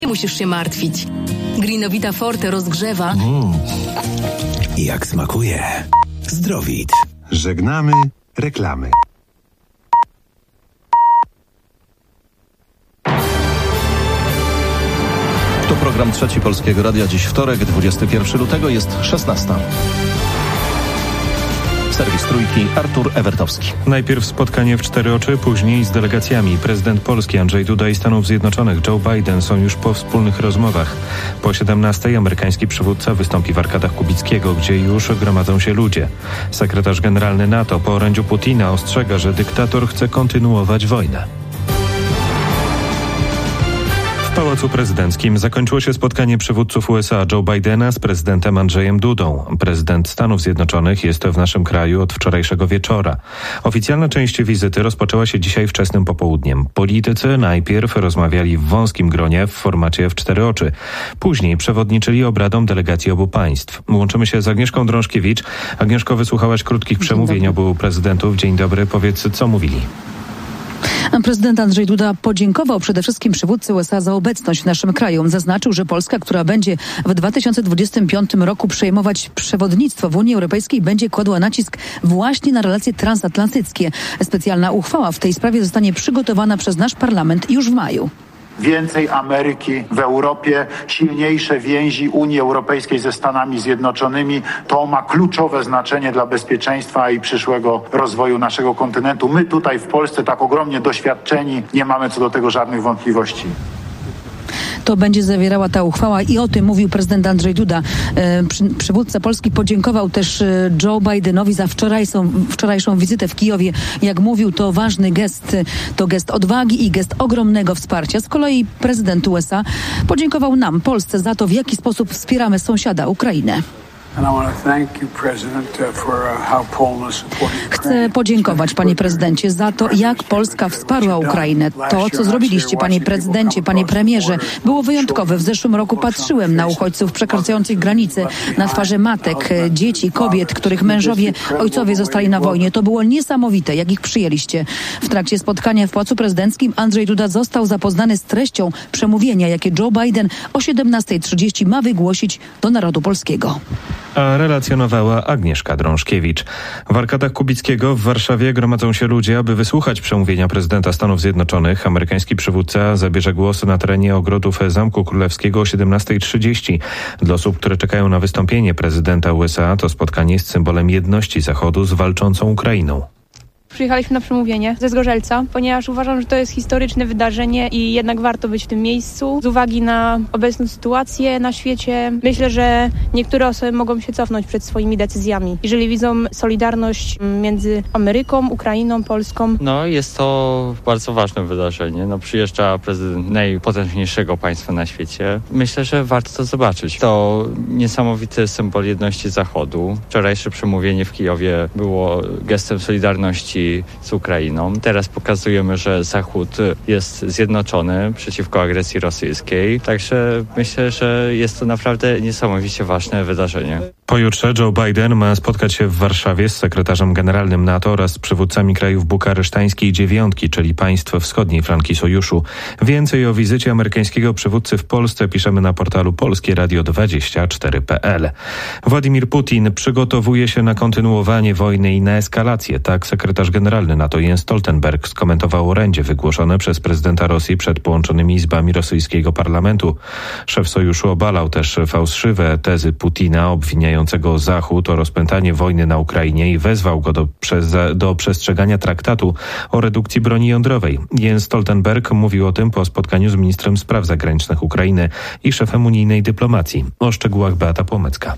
Nie musisz się martwić. Greenowita Forte rozgrzewa. Jak smakuje. Zdrowit. Żegnamy reklamy. To program Trzeci Polskiego Radia. Dziś wtorek, 21 lutego, jest 16. Serwis Trójki, Artur Ewertowski. Najpierw spotkanie w cztery oczy, później z delegacjami. Prezydent Polski Andrzej Duda i Stanów Zjednoczonych Joe Biden są już po wspólnych rozmowach. Po 17 amerykański przywódca wystąpi w arkadach Kubickiego, gdzie już gromadzą się ludzie. Sekretarz generalny NATO po orędziu Putina ostrzega, że dyktator chce kontynuować wojnę. W Pałacu Prezydenckim zakończyło się spotkanie przywódców USA Joe Bidena z prezydentem Andrzejem Dudą. Prezydent Stanów Zjednoczonych jest w naszym kraju od wczorajszego wieczora. Oficjalna część wizyty rozpoczęła się dzisiaj wczesnym popołudniem. Politycy najpierw rozmawiali w wąskim gronie w formacie w cztery oczy. Później przewodniczyli obradom delegacji obu państw. Łączymy się z Agnieszką Drążkiewicz. Agnieszko, wysłuchałaś krótkich przemówień obu prezydentów. Dzień dobry. Powiedz, co mówili? Prezydent Andrzej Duda podziękował przede wszystkim przywódcy USA za obecność w naszym kraju. Zaznaczył, że Polska, która będzie w 2025 roku przejmować przewodnictwo w Unii Europejskiej, będzie kładła nacisk właśnie na relacje transatlantyckie. Specjalna uchwała w tej sprawie zostanie przygotowana przez nasz parlament już w maju. Więcej Ameryki w Europie, silniejsze więzi Unii Europejskiej ze Stanami Zjednoczonymi. To ma kluczowe znaczenie dla bezpieczeństwa i przyszłego rozwoju naszego kontynentu. My tutaj w Polsce, tak ogromnie doświadczeni, nie mamy co do tego żadnych wątpliwości. To będzie zawierała ta uchwała i o tym mówił prezydent Andrzej Duda. Przywódca Polski podziękował też Joe Bidenowi za wczorajszą wizytę w Kijowie. Jak mówił, to ważny gest, to gest odwagi i gest ogromnego wsparcia. Z kolei prezydent USA podziękował nam, Polsce, za to, w jaki sposób wspieramy sąsiada, Ukrainę. Chcę podziękować, panie prezydencie, za to, jak Polska wsparła Ukrainę. To, co zrobiliście, panie prezydencie, panie premierze, było wyjątkowe. W zeszłym roku patrzyłem na uchodźców przekraczających granice, na twarze matek, dzieci, kobiet, których mężowie, ojcowie zostali na wojnie. To było niesamowite, jak ich przyjęliście. W trakcie spotkania w Pałacu Prezydenckim Andrzej Duda został zapoznany z treścią przemówienia, jakie Joe Biden o 17:30 ma wygłosić do narodu polskiego. A relacjonowała Agnieszka Drążkiewicz. W arkadach Kubickiego w Warszawie gromadzą się ludzie, aby wysłuchać przemówienia prezydenta Stanów Zjednoczonych. Amerykański przywódca zabierze głos na terenie ogrodów Zamku Królewskiego o 17:30. Dla osób, które czekają na wystąpienie prezydenta USA, to spotkanie jest symbolem jedności Zachodu z walczącą Ukrainą. Przyjechaliśmy na przemówienie ze Zgorzelca, ponieważ uważam, że to jest historyczne wydarzenie i jednak warto być w tym miejscu. Z uwagi na obecną sytuację na świecie, myślę, że niektóre osoby mogą się cofnąć przed swoimi decyzjami. Jeżeli widzą solidarność między Ameryką, Ukrainą, Polską. Jest to bardzo ważne wydarzenie. Przyjeżdża prezydent najpotężniejszego państwa na świecie. Myślę, że warto to zobaczyć. To niesamowity symbol jedności Zachodu. Wczorajsze przemówienie w Kijowie było gestem solidarności z Ukrainą. Teraz pokazujemy, że Zachód jest zjednoczony przeciwko agresji rosyjskiej. Także myślę, że jest to naprawdę niesamowicie ważne wydarzenie. Pojutrze Joe Biden ma spotkać się w Warszawie z sekretarzem generalnym NATO oraz z przywódcami krajów bukaresztańskiej dziewiątki, czyli państw wschodniej flanki sojuszu. Więcej o wizycie amerykańskiego przywódcy w Polsce piszemy na portalu polskieradio24.pl. Władimir Putin przygotowuje się na kontynuowanie wojny i na eskalację. Tak sekretarz generalny NATO Jens Stoltenberg skomentował orędzie wygłoszone przez prezydenta Rosji przed połączonymi izbami rosyjskiego parlamentu. Szef sojuszu obalał też fałszywe tezy Putina obwiniającego Zachód o rozpętanie wojny na Ukrainie i wezwał go do przestrzegania traktatu o redukcji broni jądrowej. Jens Stoltenberg mówił o tym po spotkaniu z ministrem spraw zagranicznych Ukrainy i szefem unijnej dyplomacji. O szczegółach Beata Płomecka.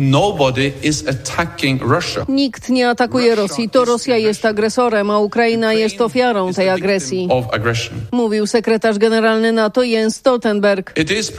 Nikt nie atakuje Rosji. To Rosja jest agresorem, a Ukraina jest ofiarą tej agresji. Mówił sekretarz generalny NATO Jens Stoltenberg.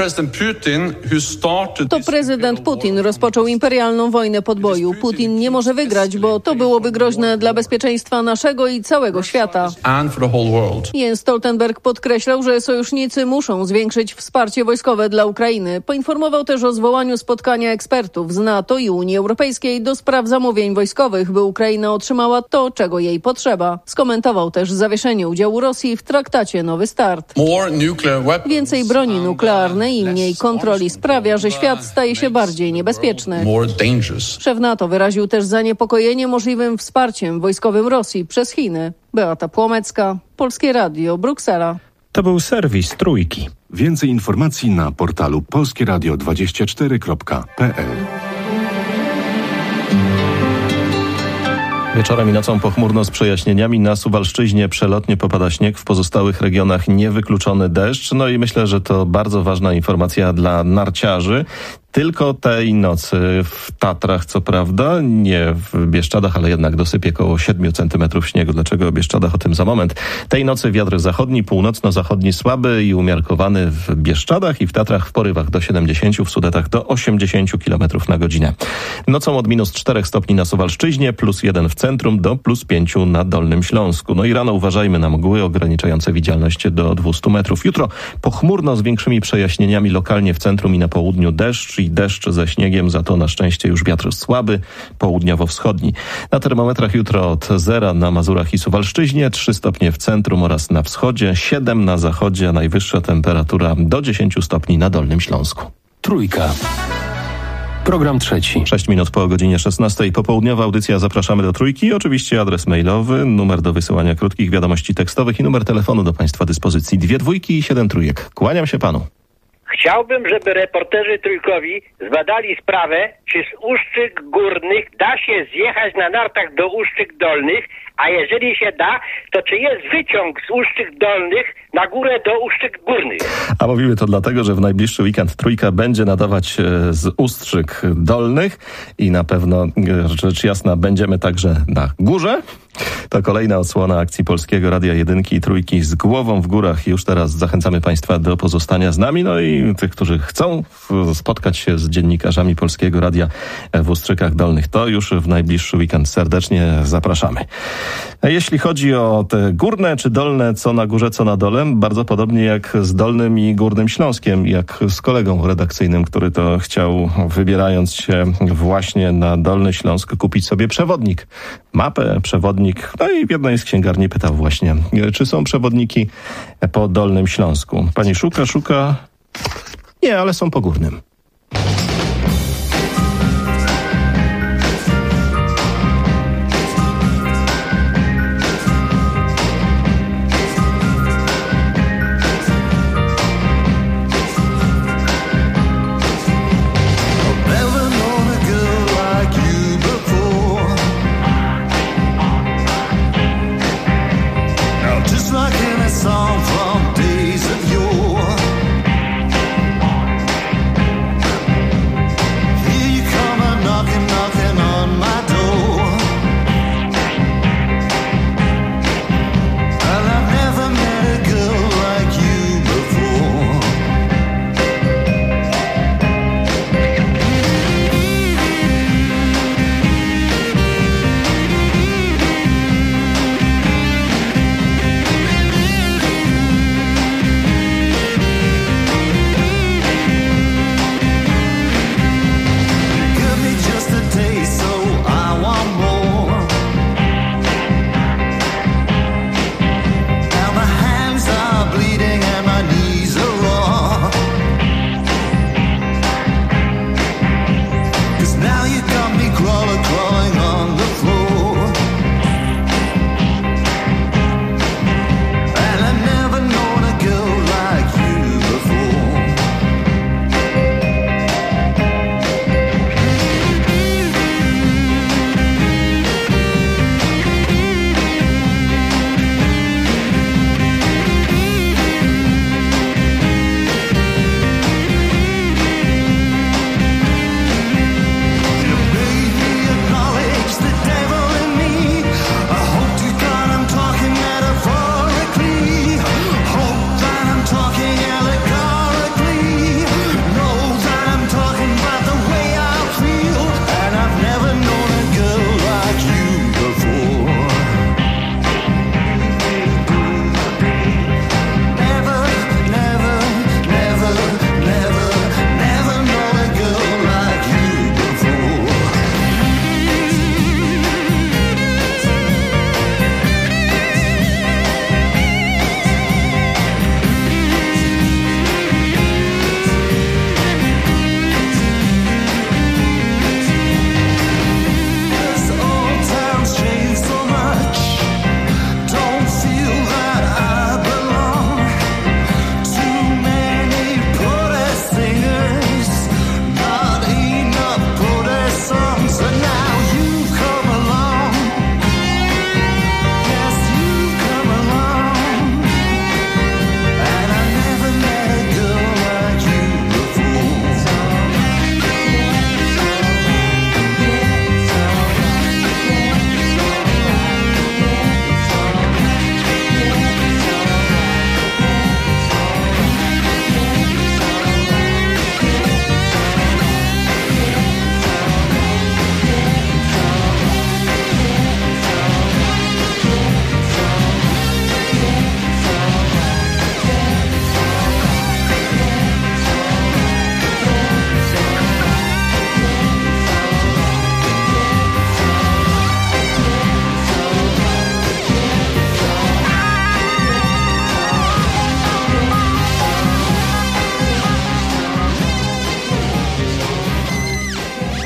To prezydent Putin rozpoczął imperialną wojnę podboju. Putin nie może wygrać, bo to byłoby groźne dla bezpieczeństwa naszego i całego świata. Jens Stoltenberg podkreślał, że sojusznicy muszą zwiększyć wsparcie wojskowe dla Ukrainy. Poinformował też o zwołaniu spotkania ekspertów z NATO i Unii Europejskiej do spraw zamówień wojskowych, by Ukraina otrzymała to, czego jej potrzeba. Skomentował też zawieszenie udziału Rosji w traktacie Nowy Start. Więcej broni nuklearnej i mniej kontroli sprawia, że świat staje się bardziej niebezpieczny. Szef NATO wyraził też zaniepokojenie możliwym wsparciem wojskowym Rosji przez Chiny. Beata Płomecka, Polskie Radio, Bruksela. To był serwis Trójki. Więcej informacji na portalu polskieradio24.pl. Wieczorem i nocą pochmurno z przejaśnieniami. Na Suwalszczyźnie przelotnie popada śnieg, w pozostałych regionach niewykluczony deszcz. No i myślę, że to bardzo ważna informacja dla narciarzy. Tylko tej nocy w Tatrach, co prawda, nie w Bieszczadach, ale jednak dosypie około 7 centymetrów śniegu. Dlaczego o Bieszczadach? O tym za moment. Tej nocy wiatr zachodni, północno-zachodni słaby i umiarkowany w Bieszczadach i w Tatrach w porywach do 70, w Sudetach do 80 km na godzinę. Nocą od -4 stopni na Suwalszczyźnie, +1 w centrum do +5 na Dolnym Śląsku. No i rano uważajmy na mgły ograniczające widzialność do 200 metrów. Jutro pochmurno z większymi przejaśnieniami, lokalnie w centrum i na południu deszcz i deszcz ze śniegiem, za to na szczęście już wiatr słaby, południowo-wschodni. Na termometrach jutro od 0 na Mazurach i Suwalszczyźnie, 3 stopnie w centrum oraz na wschodzie, 7 na zachodzie, a najwyższa temperatura do 10 stopni na Dolnym Śląsku. Trójka. Program trzeci. 6 minut po godzinie 16. Popołudniowa audycja Zapraszamy do Trójki. Oczywiście adres mailowy, numer do wysyłania krótkich wiadomości tekstowych i numer telefonu do Państwa dyspozycji. 2 dwójki i 7 trójek. Kłaniam się Panu. Chciałbym, żeby reporterzy trójkowi zbadali sprawę, czy z Ustrzyk Górnych da się zjechać na nartach do Ustrzyk Dolnych, a jeżeli się da, to czy jest wyciąg z Ustrzyk Dolnych na górę do Ustrzyk Górnych? A mówimy to dlatego, że w najbliższy weekend Trójka będzie nadawać z Ustrzyk Dolnych i na pewno, rzecz jasna, będziemy także na górze. To kolejna odsłona akcji Polskiego Radia Jedynki i Trójki z głową w górach. Już teraz zachęcamy Państwa do pozostania z nami, no i tych, którzy chcą spotkać się z dziennikarzami Polskiego Radia w Ustrzykach Dolnych, to już w najbliższy weekend serdecznie zapraszamy. A jeśli chodzi o te górne czy dolne, co na górze, co na dole, bardzo podobnie jak z Dolnym i Górnym Śląskiem, jak z kolegą redakcyjnym, który to chciał, wybierając się właśnie na Dolny Śląsk, kupić sobie przewodnik. Mapę, przewodnik. No i w jednej z księgarni pytał właśnie, czy są przewodniki po Dolnym Śląsku. Pani szuka. Nie, ale są po Górnym.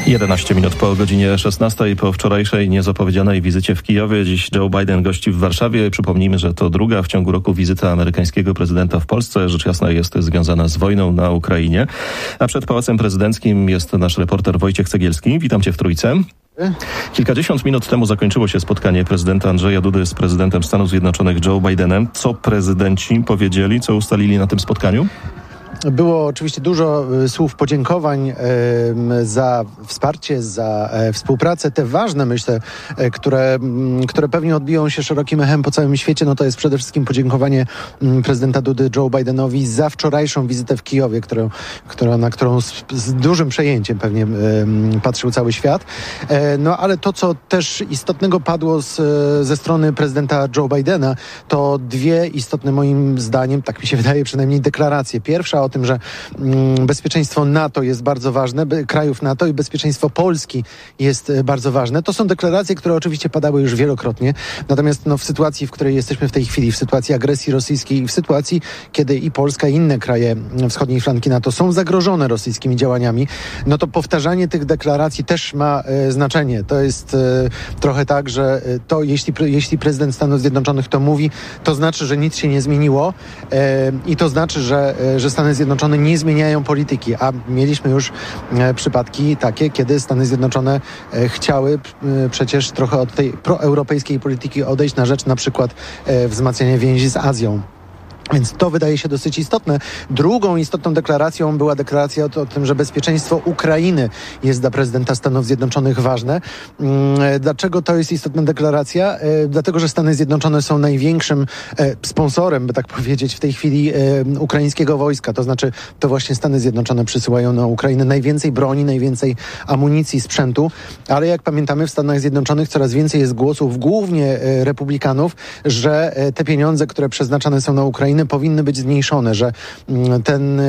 11 minut po godzinie 16 po wczorajszej niezapowiedzianej wizycie w Kijowie. Dziś Joe Biden gości w Warszawie. Przypomnijmy, że to druga w ciągu roku wizyta amerykańskiego prezydenta w Polsce. Rzecz jasna jest związana z wojną na Ukrainie. A przed Pałacem Prezydenckim jest nasz reporter Wojciech Cegielski. Witam cię w Trójce. Kilkadziesiąt minut temu zakończyło się spotkanie prezydenta Andrzeja Dudy z prezydentem Stanów Zjednoczonych Joe Bidenem. Co prezydenci powiedzieli, co ustalili na tym spotkaniu? Było oczywiście dużo słów podziękowań za wsparcie, za współpracę. Te ważne, myślę, które pewnie odbiją się szerokim echem po całym świecie, no to jest przede wszystkim podziękowanie prezydenta Dudy Joe Bidenowi za wczorajszą wizytę w Kijowie, na którą z dużym przejęciem pewnie patrzył cały świat. No ale to, co też istotnego padło ze strony prezydenta Joe Bidena, to dwie istotne moim zdaniem, tak mi się wydaje przynajmniej, deklaracje. Pierwsza o tym, że bezpieczeństwo NATO jest bardzo ważne, krajów NATO i bezpieczeństwo Polski jest bardzo ważne. To są deklaracje, które oczywiście padały już wielokrotnie. Natomiast w sytuacji, w której jesteśmy w tej chwili, w sytuacji agresji rosyjskiej i w sytuacji, kiedy i Polska i inne kraje wschodniej flanki NATO są zagrożone rosyjskimi działaniami, no to powtarzanie tych deklaracji też ma znaczenie. To jest trochę tak, że to jeśli prezydent Stanów Zjednoczonych to mówi, to znaczy, że nic się nie zmieniło i to znaczy, że Stany Zjednoczone nie zmieniają polityki, a mieliśmy już przypadki takie, kiedy Stany Zjednoczone chciały przecież trochę od tej proeuropejskiej polityki odejść na rzecz na przykład wzmacniania więzi z Azją. Więc to wydaje się dosyć istotne. Drugą istotną deklaracją była deklaracja o tym, że bezpieczeństwo Ukrainy jest dla prezydenta Stanów Zjednoczonych ważne. Dlaczego to jest istotna deklaracja? Dlatego, że Stany Zjednoczone są największym sponsorem, by tak powiedzieć, w tej chwili ukraińskiego wojska. To znaczy, to właśnie Stany Zjednoczone przysyłają na Ukrainę najwięcej broni, najwięcej amunicji, sprzętu. Ale jak pamiętamy, w Stanach Zjednoczonych coraz więcej jest głosów, głównie republikanów, że te pieniądze, które przeznaczane są na Ukrainę, powinny być zmniejszone, że ten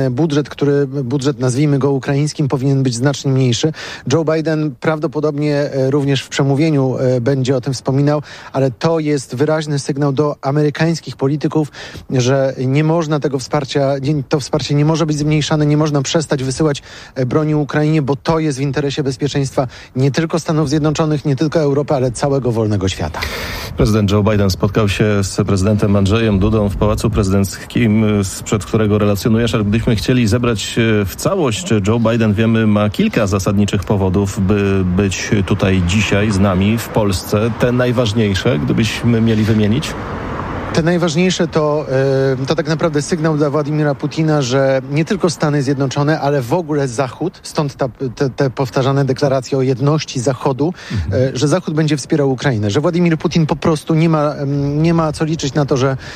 budżet, nazwijmy go ukraińskim, powinien być znacznie mniejszy. Joe Biden prawdopodobnie również w przemówieniu będzie o tym wspominał, ale to jest wyraźny sygnał do amerykańskich polityków, że nie można to wsparcie nie może być zmniejszane, nie można przestać wysyłać broni Ukrainie, bo to jest w interesie bezpieczeństwa nie tylko Stanów Zjednoczonych, nie tylko Europy, ale całego wolnego świata. Prezydent Joe Biden spotkał się z prezydentem Andrzejem Dudą w Pałacu Prezydenckim, sprzed którego relacjonujesz, ale gdybyśmy chcieli zebrać w całość, Joe Biden, wiemy, ma kilka zasadniczych powodów, by być tutaj dzisiaj z nami w Polsce. Te najważniejsze, gdybyśmy mieli wymienić? Te najważniejsze to tak naprawdę sygnał dla Władimira Putina, że nie tylko Stany Zjednoczone, ale w ogóle Zachód, stąd te powtarzane deklaracje o jedności Zachodu, że Zachód będzie wspierał Ukrainę, że Władimir Putin po prostu nie ma co liczyć na to,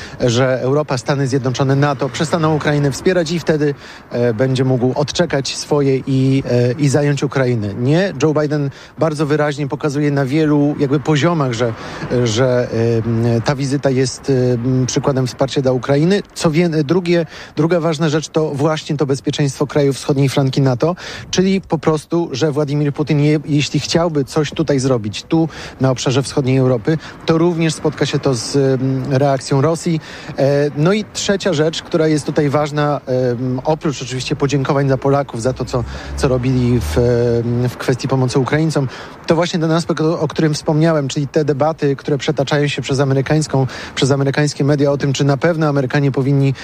że Europa, Stany Zjednoczone, NATO przestaną Ukrainę wspierać i wtedy będzie mógł odczekać swoje i zająć Ukrainę. Nie, Joe Biden bardzo wyraźnie pokazuje na wielu poziomach, że ta wizyta jest przykładem wsparcia dla Ukrainy. Druga ważna rzecz to właśnie to bezpieczeństwo krajów wschodniej flanki NATO, czyli po prostu, że Władimir Putin, jeśli chciałby coś tutaj zrobić, tu na obszarze wschodniej Europy, to również spotka się to z reakcją Rosji. No i trzecia rzecz, która jest tutaj ważna, oprócz oczywiście podziękowań dla Polaków za to, co robili w kwestii pomocy Ukraińcom, to właśnie ten aspekt, o którym wspomniałem, czyli te debaty, które przetaczają się przez amerykańskie media o tym, czy na pewno Amerykanie powinni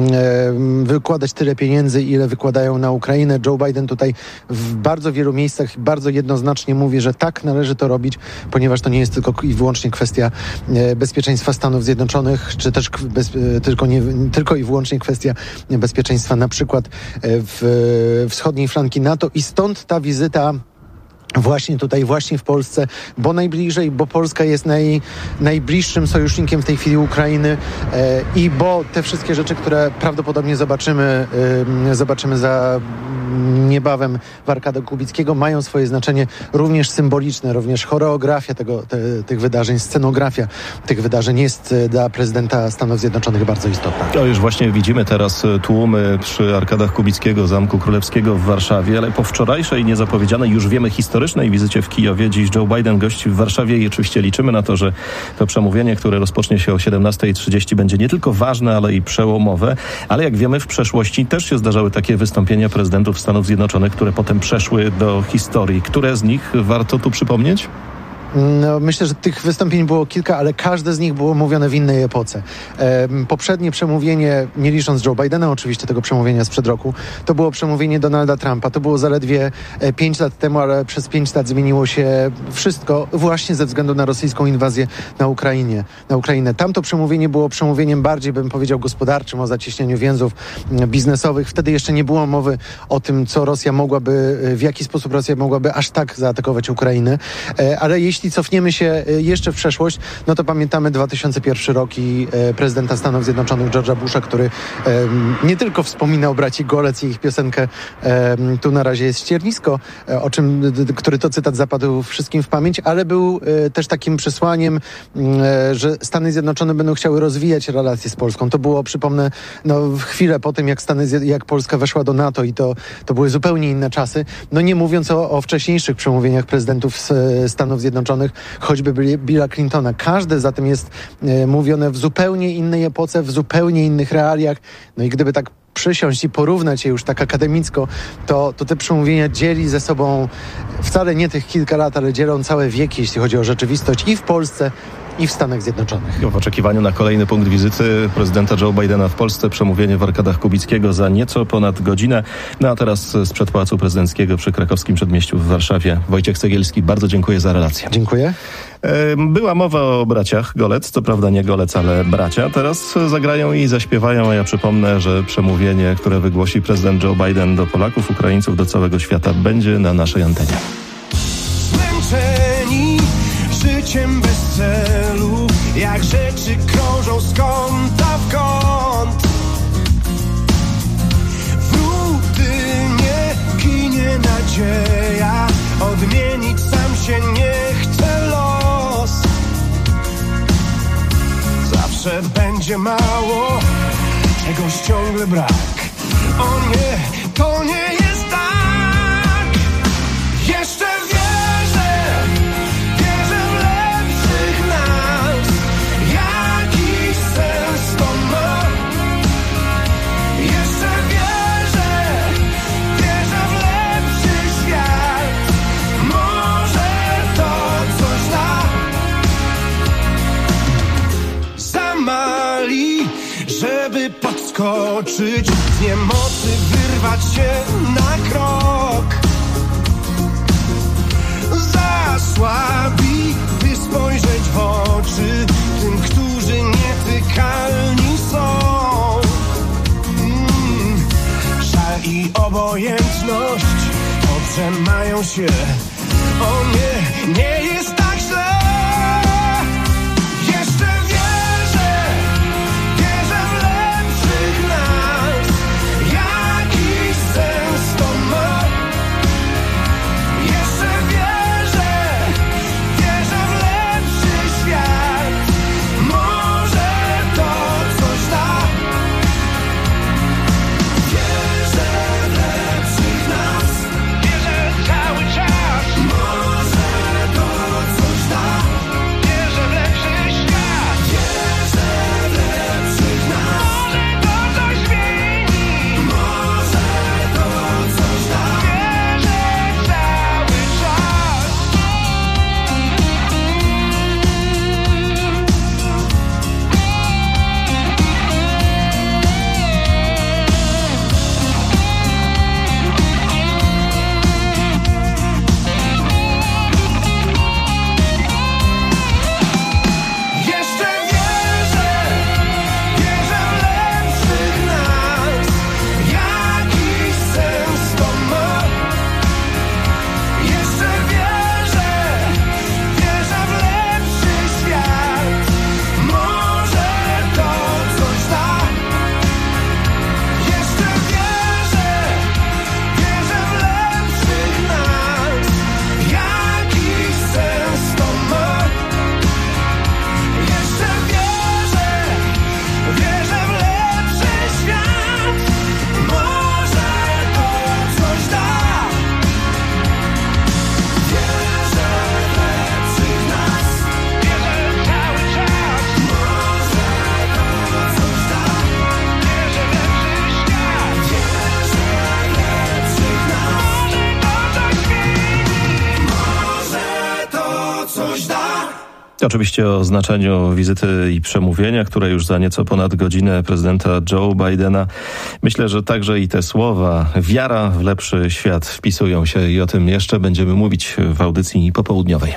wykładać tyle pieniędzy, ile wykładają na Ukrainę. Joe Biden tutaj w bardzo wielu miejscach bardzo jednoznacznie mówi, że tak należy to robić, ponieważ to nie jest tylko i wyłącznie kwestia bezpieczeństwa Stanów Zjednoczonych, czy też tylko i wyłącznie kwestia bezpieczeństwa na przykład wschodniej flanki NATO i stąd ta wizyta właśnie tutaj, właśnie w Polsce, bo najbliżej, bo Polska jest najbliższym sojusznikiem w tej chwili Ukrainy i bo te wszystkie rzeczy, które prawdopodobnie zobaczymy za niebawem w Arkady Kubickiego, mają swoje znaczenie również symboliczne, również choreografia tych wydarzeń, scenografia tych wydarzeń jest dla prezydenta Stanów Zjednoczonych bardzo istotna. To już właśnie widzimy teraz tłumy przy Arkadach Kubickiego, Zamku Królewskiego w Warszawie, ale po wczorajszej niezapowiedzianej, już wiemy, historycznej wizycie w Kijowie, dziś Joe Biden gości w Warszawie i oczywiście liczymy na to, że to przemówienie, które rozpocznie się o 17:30 będzie nie tylko ważne, ale i przełomowe, ale jak wiemy, w przeszłości też się zdarzały takie wystąpienia prezydentów prezydentów Stanów Zjednoczonych, które potem przeszły do historii. Które z nich warto tu przypomnieć? No, myślę, że tych wystąpień było kilka, ale każde z nich było mówione w innej epoce. Poprzednie przemówienie, nie licząc Joe Bidena oczywiście, tego przemówienia sprzed roku, to było przemówienie Donalda Trumpa. To było zaledwie 5 lat temu, ale przez 5 lat zmieniło się wszystko właśnie ze względu na rosyjską inwazję na Ukrainę. Tamto przemówienie było przemówieniem bardziej, bym powiedział, gospodarczym, o zacieśnianiu więzów biznesowych. Wtedy jeszcze nie było mowy o tym, w jaki sposób Rosja mogłaby aż tak zaatakować Ukrainę. Ale jeśli cofniemy się jeszcze w przeszłość, no to pamiętamy 2001 rok i prezydenta Stanów Zjednoczonych George'a Busha, który nie tylko wspominał braci Golec i ich piosenkę Tu na razie jest ściernisko, który to cytat zapadł wszystkim w pamięć, ale był też takim przesłaniem, że Stany Zjednoczone będą chciały rozwijać relacje z Polską. To było, przypomnę, chwilę po tym, jak Polska weszła do NATO i to były zupełnie inne czasy. No nie mówiąc o wcześniejszych przemówieniach prezydentów Stanów Zjednoczonych, choćby Billa Clintona. Każde zatem jest mówione w zupełnie innej epoce, w zupełnie innych realiach. No i gdyby tak przysiąść i porównać je już tak akademicko, to te przemówienia dzieli ze sobą wcale nie tych kilka lat, ale dzielą całe wieki, jeśli chodzi o rzeczywistość i w Polsce, i w Stanach Zjednoczonych. W oczekiwaniu na kolejny punkt wizyty prezydenta Joe Bidena w Polsce przemówienie w Arkadach Kubickiego za nieco ponad godzinę. No a teraz sprzed Pałacu Prezydenckiego przy Krakowskim Przedmieściu w Warszawie. Wojciech Cegielski, bardzo dziękuję za relację. Dziękuję. Była mowa o braciach Golec, co prawda nie Golec, ale bracia. Teraz zagrają i zaśpiewają, a ja przypomnę, że przemówienie, które wygłosi prezydent Joe Biden do Polaków, Ukraińców, do całego świata, będzie na naszej antenie. Zmęczeni życiem bez celu, jak rzeczy krążą z kąta w kąt. W rutynie ginie nadzieja, odmienić sam się nie chce los. Zawsze będzie mało, czegoś ciągle brak. O nie, to nie jest tak. Jeszcze żeby podskoczyć, z niemocy wyrwać się na krok. Zasłabi, by spojrzeć w oczy tym, którzy nietykalni są. Żal i obojętność odrzemają się. O nie, nie jest tak źle. Cały czas może to Oczywiście o znaczeniu wizyty i przemówienia, które już za nieco ponad godzinę prezydenta Joe Bidena. Myślę, że także i te słowa wiara w lepszy świat wpisują się i o tym jeszcze będziemy mówić w audycji popołudniowej.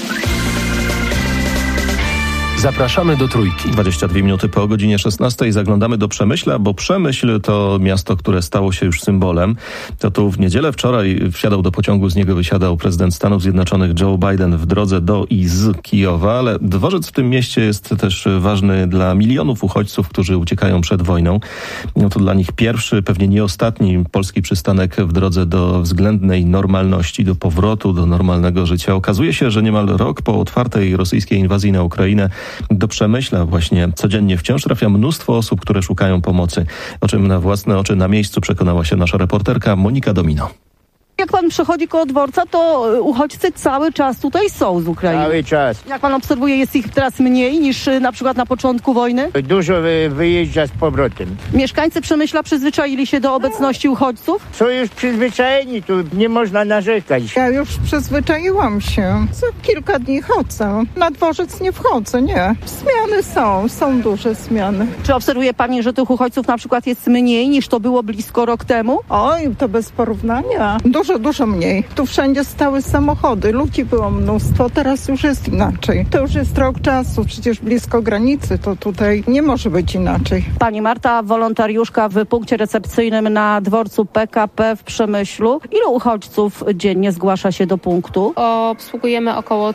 Zapraszamy do Trójki. 22 minuty po godzinie 16 zaglądamy do Przemyśla, bo Przemyśl to miasto, które stało się już symbolem. To tu w niedzielę wczoraj wsiadał do pociągu, z niego wysiadał prezydent Stanów Zjednoczonych Joe Biden w drodze do i z Kijowa, ale dworzec w tym mieście jest też ważny dla milionów uchodźców, którzy uciekają przed wojną. No to dla nich pierwszy, pewnie nie ostatni polski przystanek w drodze do względnej normalności, do powrotu do normalnego życia. Okazuje się, że niemal rok po otwartej rosyjskiej inwazji na Ukrainę do Przemyśla właśnie codziennie wciąż trafia mnóstwo osób, które szukają pomocy. O czym na własne oczy na miejscu przekonała się nasza reporterka Monika Domino. Jak pan przechodzi koło dworca, to uchodźcy cały czas tutaj są z Ukrainy. Cały czas. Jak pan obserwuje, jest ich teraz mniej niż na przykład na początku wojny? Dużo wyjeżdża z powrotem. Mieszkańcy Przemyśla przyzwyczaili się do obecności uchodźców? Są już przyzwyczajeni, tu nie można narzekać. Ja już przyzwyczaiłam się. Co kilka dni chodzę. Na dworzec nie wchodzę, nie. Zmiany są duże zmiany. Czy obserwuje pani, że tych uchodźców na przykład jest mniej niż to było blisko rok temu? Oj, to bez porównania. Dużo mniej. Tu wszędzie stały samochody, ludzi było mnóstwo, teraz już jest inaczej. To już jest rok czasu, przecież blisko granicy, to tutaj nie może być inaczej. Pani Marta, wolontariuszka w punkcie recepcyjnym na dworcu PKP w Przemyślu. Ilu uchodźców dziennie zgłasza się do punktu? Obsługujemy około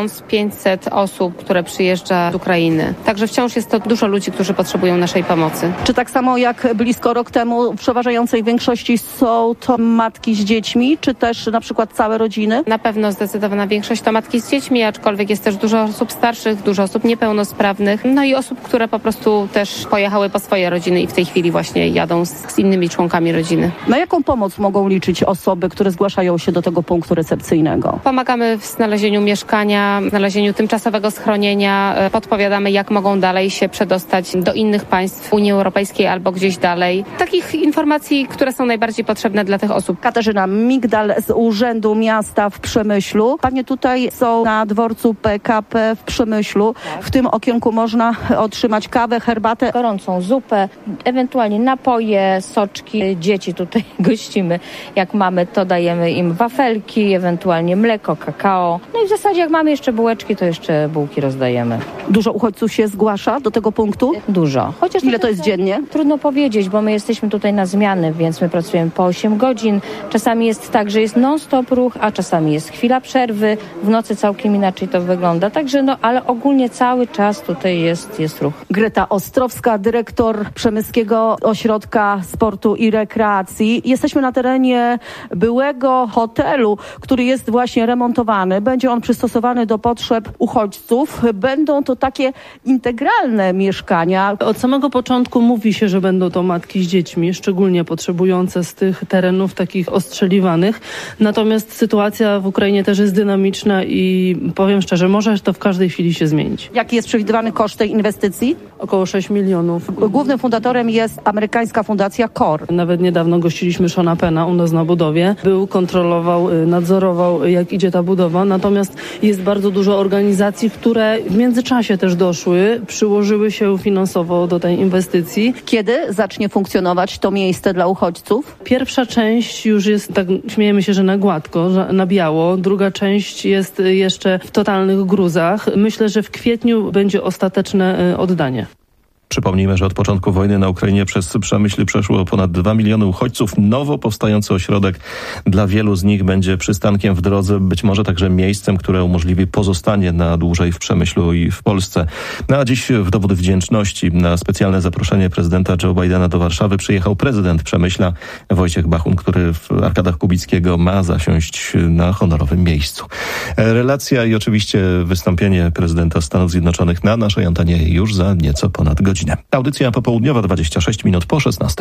1500 osób, które przyjeżdża z Ukrainy. Także wciąż jest to dużo ludzi, którzy potrzebują naszej pomocy. Czy tak samo jak blisko rok temu w przeważającej większości są to matki z dziećmi, czy też na przykład całe rodziny? Na pewno zdecydowana większość to matki z dziećmi, aczkolwiek jest też dużo osób starszych, dużo osób niepełnosprawnych, no i osób, które po prostu też pojechały po swoje rodziny i w tej chwili właśnie jadą z innymi członkami rodziny. Na jaką pomoc mogą liczyć osoby, które zgłaszają się do tego punktu recepcyjnego? Pomagamy w znalezieniu mieszkania, w znalezieniu tymczasowego schronienia, podpowiadamy, jak mogą dalej się przedostać do innych państw Unii Europejskiej albo gdzieś dalej. Takich informacji, które są najbardziej potrzebne dla tych osób. Katarzyna Migdal z Urzędu Miasta w Przemyślu. Panie tutaj są na dworcu PKP w Przemyślu. W tym okienku można otrzymać kawę, herbatę, gorącą zupę, ewentualnie napoje, soczki. Dzieci tutaj gościmy. Jak mamy, to dajemy im wafelki, ewentualnie mleko, kakao. No i w zasadzie jak mamy jeszcze bułeczki, to jeszcze bułki rozdajemy. Dużo uchodźców się zgłasza do tego punktu? Dużo. Chociaż ile to jest dziennie? Trudno powiedzieć, bo my jesteśmy tutaj na zmiany, więc my pracujemy po 8 godzin. Czasami jest tak, że jest non-stop ruch, a czasami jest chwila przerwy. W nocy całkiem inaczej to wygląda. Także ale ogólnie cały czas tutaj jest ruch. Greta Ostrowska, dyrektor Przemyskiego Ośrodka Sportu i Rekreacji. Jesteśmy na terenie byłego hotelu, który jest właśnie remontowany. Będzie on przystosowany do potrzeb uchodźców. Będą to takie integralne mieszkania. Od samego początku mówi się, że będą to matki z dziećmi, szczególnie potrzebujące z tych terenów takich ostrzeliwanych. Natomiast sytuacja w Ukrainie też jest dynamiczna i powiem szczerze, może to w każdej chwili się zmienić. Jaki jest przewidywany koszt tej inwestycji? Około 6 milionów. Głównym fundatorem jest amerykańska fundacja CORE. Nawet niedawno gościliśmy Shona Penna u nas na budowie. Był, kontrolował, nadzorował, jak idzie ta budowa. Natomiast jest bardzo dużo organizacji, które w międzyczasie też doszły, przyłożyły się finansowo do tej inwestycji. Kiedy zacznie funkcjonować to miejsce dla uchodźców? Pierwsza część już jest, tak śmiejemy się, że na gładko, na biało. Druga część jest jeszcze w totalnych gruzach. Myślę, że w kwietniu będzie ostateczne oddanie. Przypomnijmy, że od początku wojny na Ukrainie przez Przemyśl przeszło ponad 2 miliony uchodźców. Nowo powstający ośrodek dla wielu z nich będzie przystankiem w drodze, być może także miejscem, które umożliwi pozostanie na dłużej w Przemyślu i w Polsce. No a dziś w dowód wdzięczności na specjalne zaproszenie prezydenta Joe Bidena do Warszawy przyjechał prezydent Przemyśla Wojciech Bachun, który w Arkadach Kubickiego ma zasiąść na honorowym miejscu. Relacja i oczywiście wystąpienie prezydenta Stanów Zjednoczonych na naszej antenie już za nieco ponad godzinę. Audycja popołudniowa 26 minut po 16.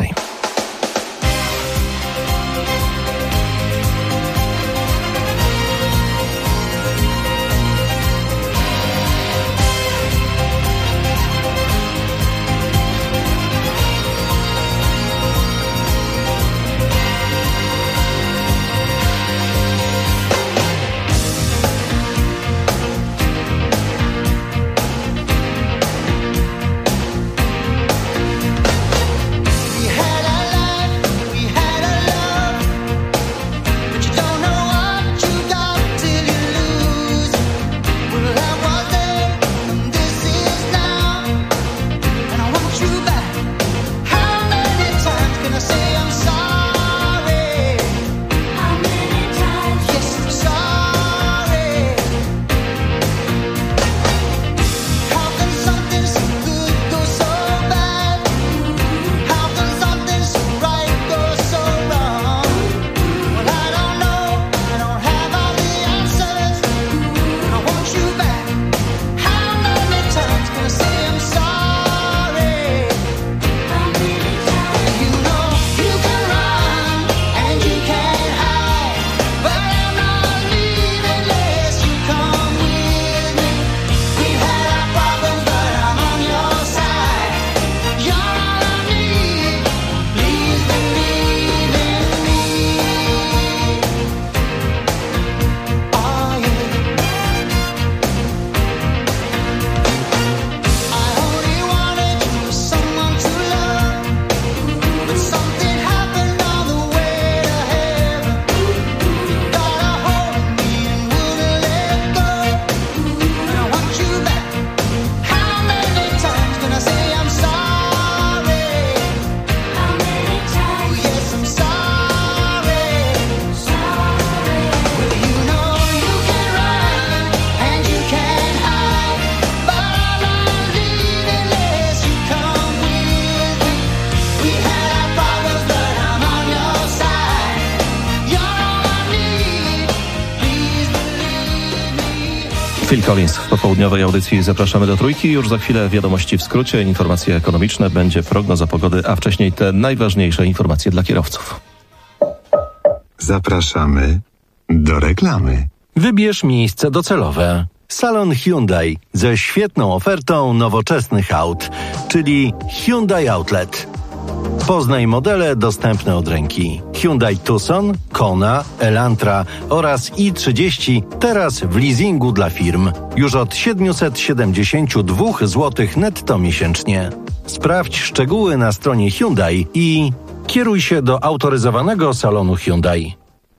Phil Collins w popołudniowej audycji Zapraszamy do Trójki. Już za chwilę wiadomości w skrócie, informacje ekonomiczne, będzie prognoza pogody, a wcześniej te najważniejsze informacje dla kierowców. Zapraszamy do reklamy. Wybierz miejsce docelowe. Salon Hyundai ze świetną ofertą nowoczesnych aut, czyli Hyundai Outlet. Poznaj modele dostępne od ręki. Hyundai Tucson, Kona, Elantra oraz i30 teraz w leasingu dla firm. Już od 772 zł netto miesięcznie. Sprawdź szczegóły na stronie Hyundai i kieruj się do autoryzowanego salonu Hyundai.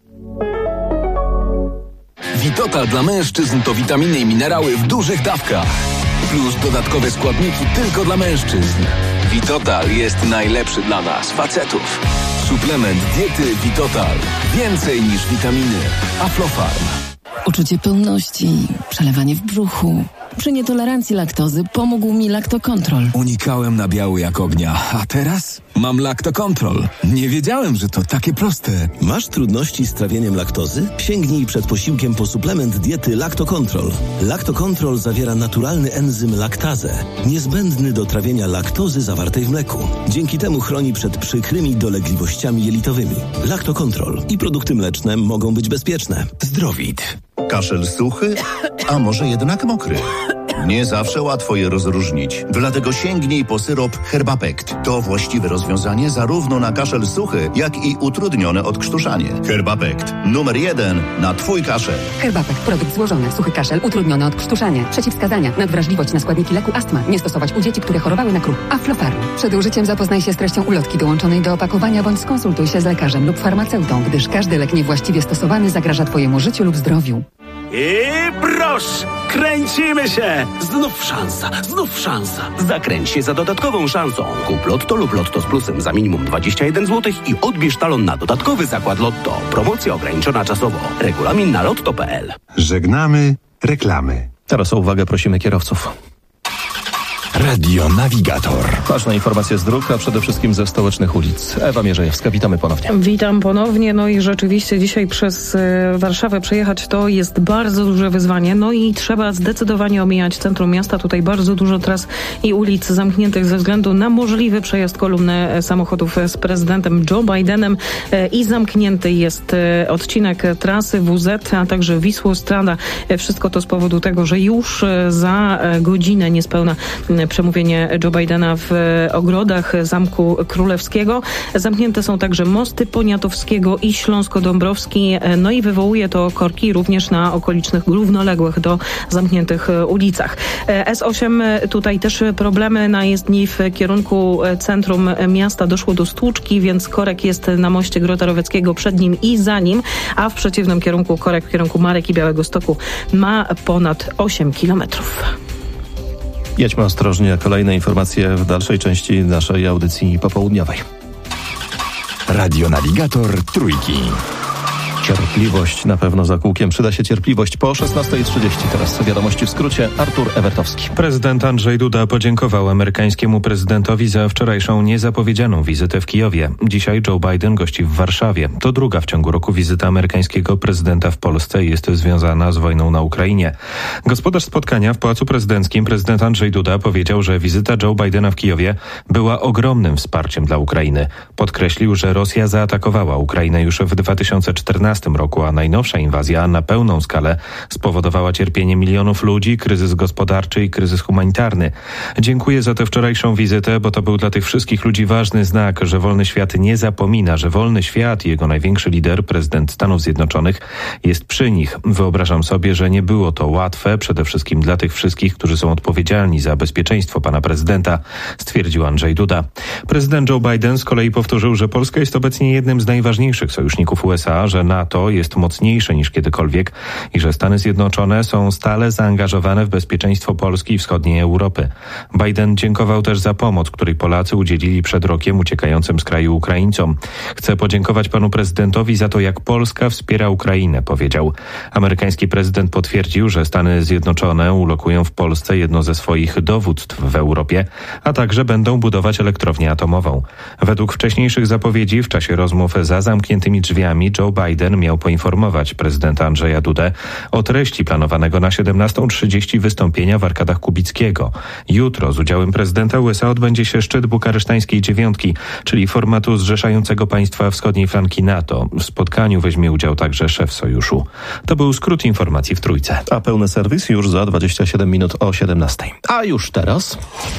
Vitotal dla mężczyzn to witaminy i minerały w dużych dawkach. Plus dodatkowe składniki tylko dla mężczyzn. Vitotal jest najlepszy dla nas, facetów. Suplement diety Vitotal. Więcej niż witaminy. Aflofarm. Uczucie pełności, przelewanie w brzuchu. Przy nietolerancji laktozy pomógł mi Lactocontrol. Unikałem nabiału jak ognia, a teraz mam Lactocontrol. Nie wiedziałem, że to takie proste. Masz trudności z trawieniem laktozy? Sięgnij przed posiłkiem po suplement diety Lactocontrol. Lactocontrol zawiera naturalny enzym laktazę, niezbędny do trawienia laktozy zawartej w mleku. Dzięki temu chroni przed przykrymi dolegliwościami jelitowymi. Lactocontrol i produkty mleczne mogą być bezpieczne. Zdrowit. Kaszel suchy, a może jednak mokry? Nie zawsze łatwo je rozróżnić, dlatego sięgnij po syrop Herbapekt. To właściwe rozwiązanie zarówno na kaszel suchy, jak i utrudnione odkrztuszanie. Herbapekt. Numer 1 na Twój kaszel. Herbapekt. Produkt złożony. Suchy kaszel, utrudnione odkrztuszanie. Przeciwwskazania. Nadwrażliwość na składniki leku astma. Nie stosować u dzieci, które chorowały na kruch. Aflofarm. Przed użyciem zapoznaj się z treścią ulotki dołączonej do opakowania bądź skonsultuj się z lekarzem lub farmaceutą, gdyż każdy lek niewłaściwie stosowany zagraża Twojemu życiu lub zdrowiu. I proszę, kręcimy się! Znów szansa. Zakręć się za dodatkową szansą. Kup Lotto lub Lotto z plusem za minimum 21 zł i odbierz talon na dodatkowy zakład Lotto. Promocja ograniczona czasowo. Regulamin na lotto.pl. Żegnamy reklamy. Teraz o uwagę prosimy kierowców. Radio Navigator. Ważne informacje z dróg, a przede wszystkim ze stołecznych ulic. Ewa Mierzejewska, witamy ponownie. Witam ponownie, no i rzeczywiście dzisiaj przez Warszawę przejechać to jest bardzo duże wyzwanie, no i trzeba zdecydowanie omijać centrum miasta. Tutaj bardzo dużo tras i ulic zamkniętych ze względu na możliwy przejazd kolumny samochodów z prezydentem Joe Bidenem i zamknięty jest odcinek trasy WZ, a także Wisłostrada. Wszystko to z powodu tego, że już za godzinę niespełna przemówienie Joe Bidena w ogrodach Zamku Królewskiego. Zamknięte są także mosty Poniatowskiego i Śląsko-Dąbrowski. No i wywołuje to korki również na okolicznych równoległych do zamkniętych ulicach. S8 tutaj też problemy na jezdni w kierunku centrum miasta. Doszło do stłuczki, więc korek jest na moście Grota Rowieckiego przed nim i za nim, a w przeciwnym kierunku korek w kierunku Marek i Białegostoku ma ponad 8 kilometrów. Jedźmy ostrożnie. Kolejne informacje w dalszej części naszej audycji popołudniowej. Radio Navigator Trójki. Cierpliwość na pewno za kółkiem. Przyda się cierpliwość po 16:30. Teraz wiadomości w skrócie. Artur Ewertowski. Prezydent Andrzej Duda podziękował amerykańskiemu prezydentowi za wczorajszą niezapowiedzianą wizytę w Kijowie. Dzisiaj Joe Biden gości w Warszawie. To druga w ciągu roku wizyta amerykańskiego prezydenta w Polsce i jest związana z wojną na Ukrainie. Gospodarz spotkania w Pałacu Prezydenckim prezydent Andrzej Duda powiedział, że wizyta Joe Bidena w Kijowie była ogromnym wsparciem dla Ukrainy. Podkreślił, że Rosja zaatakowała Ukrainę już w 2014 roku, a najnowsza inwazja na pełną skalę spowodowała cierpienie milionów ludzi, kryzys gospodarczy i kryzys humanitarny. Dziękuję za tę wczorajszą wizytę, bo to był dla tych wszystkich ludzi ważny znak, że wolny świat nie zapomina, że wolny świat i jego największy lider, prezydent Stanów Zjednoczonych, jest przy nich. Wyobrażam sobie, że nie było to łatwe, przede wszystkim dla tych wszystkich, którzy są odpowiedzialni za bezpieczeństwo pana prezydenta, stwierdził Andrzej Duda. Prezydent Joe Biden z kolei powtórzył, że Polska jest obecnie jednym z najważniejszych sojuszników USA, że NATO jest mocniejsze niż kiedykolwiek i że Stany Zjednoczone są stale zaangażowane w bezpieczeństwo Polski i wschodniej Europy. Biden dziękował też za pomoc, której Polacy udzielili przed rokiem uciekającym z kraju Ukraińcom. Chcę podziękować panu prezydentowi za to, jak Polska wspiera Ukrainę, powiedział. Amerykański prezydent potwierdził, że Stany Zjednoczone ulokują w Polsce jedno ze swoich dowództw w Europie, a także będą budować elektrownię atomową. Według wcześniejszych zapowiedzi w czasie rozmów za zamkniętymi drzwiami Joe Biden Biden miał poinformować prezydenta Andrzeja Dudę o treści planowanego na 17:30 wystąpienia w Arkadach Kubickiego. Jutro z udziałem prezydenta USA odbędzie się szczyt bukaresztańskiej dziewiątki, czyli formatu zrzeszającego państwa wschodniej flanki NATO. W spotkaniu weźmie udział także szef sojuszu. To był skrót informacji w Trójce. A pełny serwis już za 27 minut o 17. A już teraz...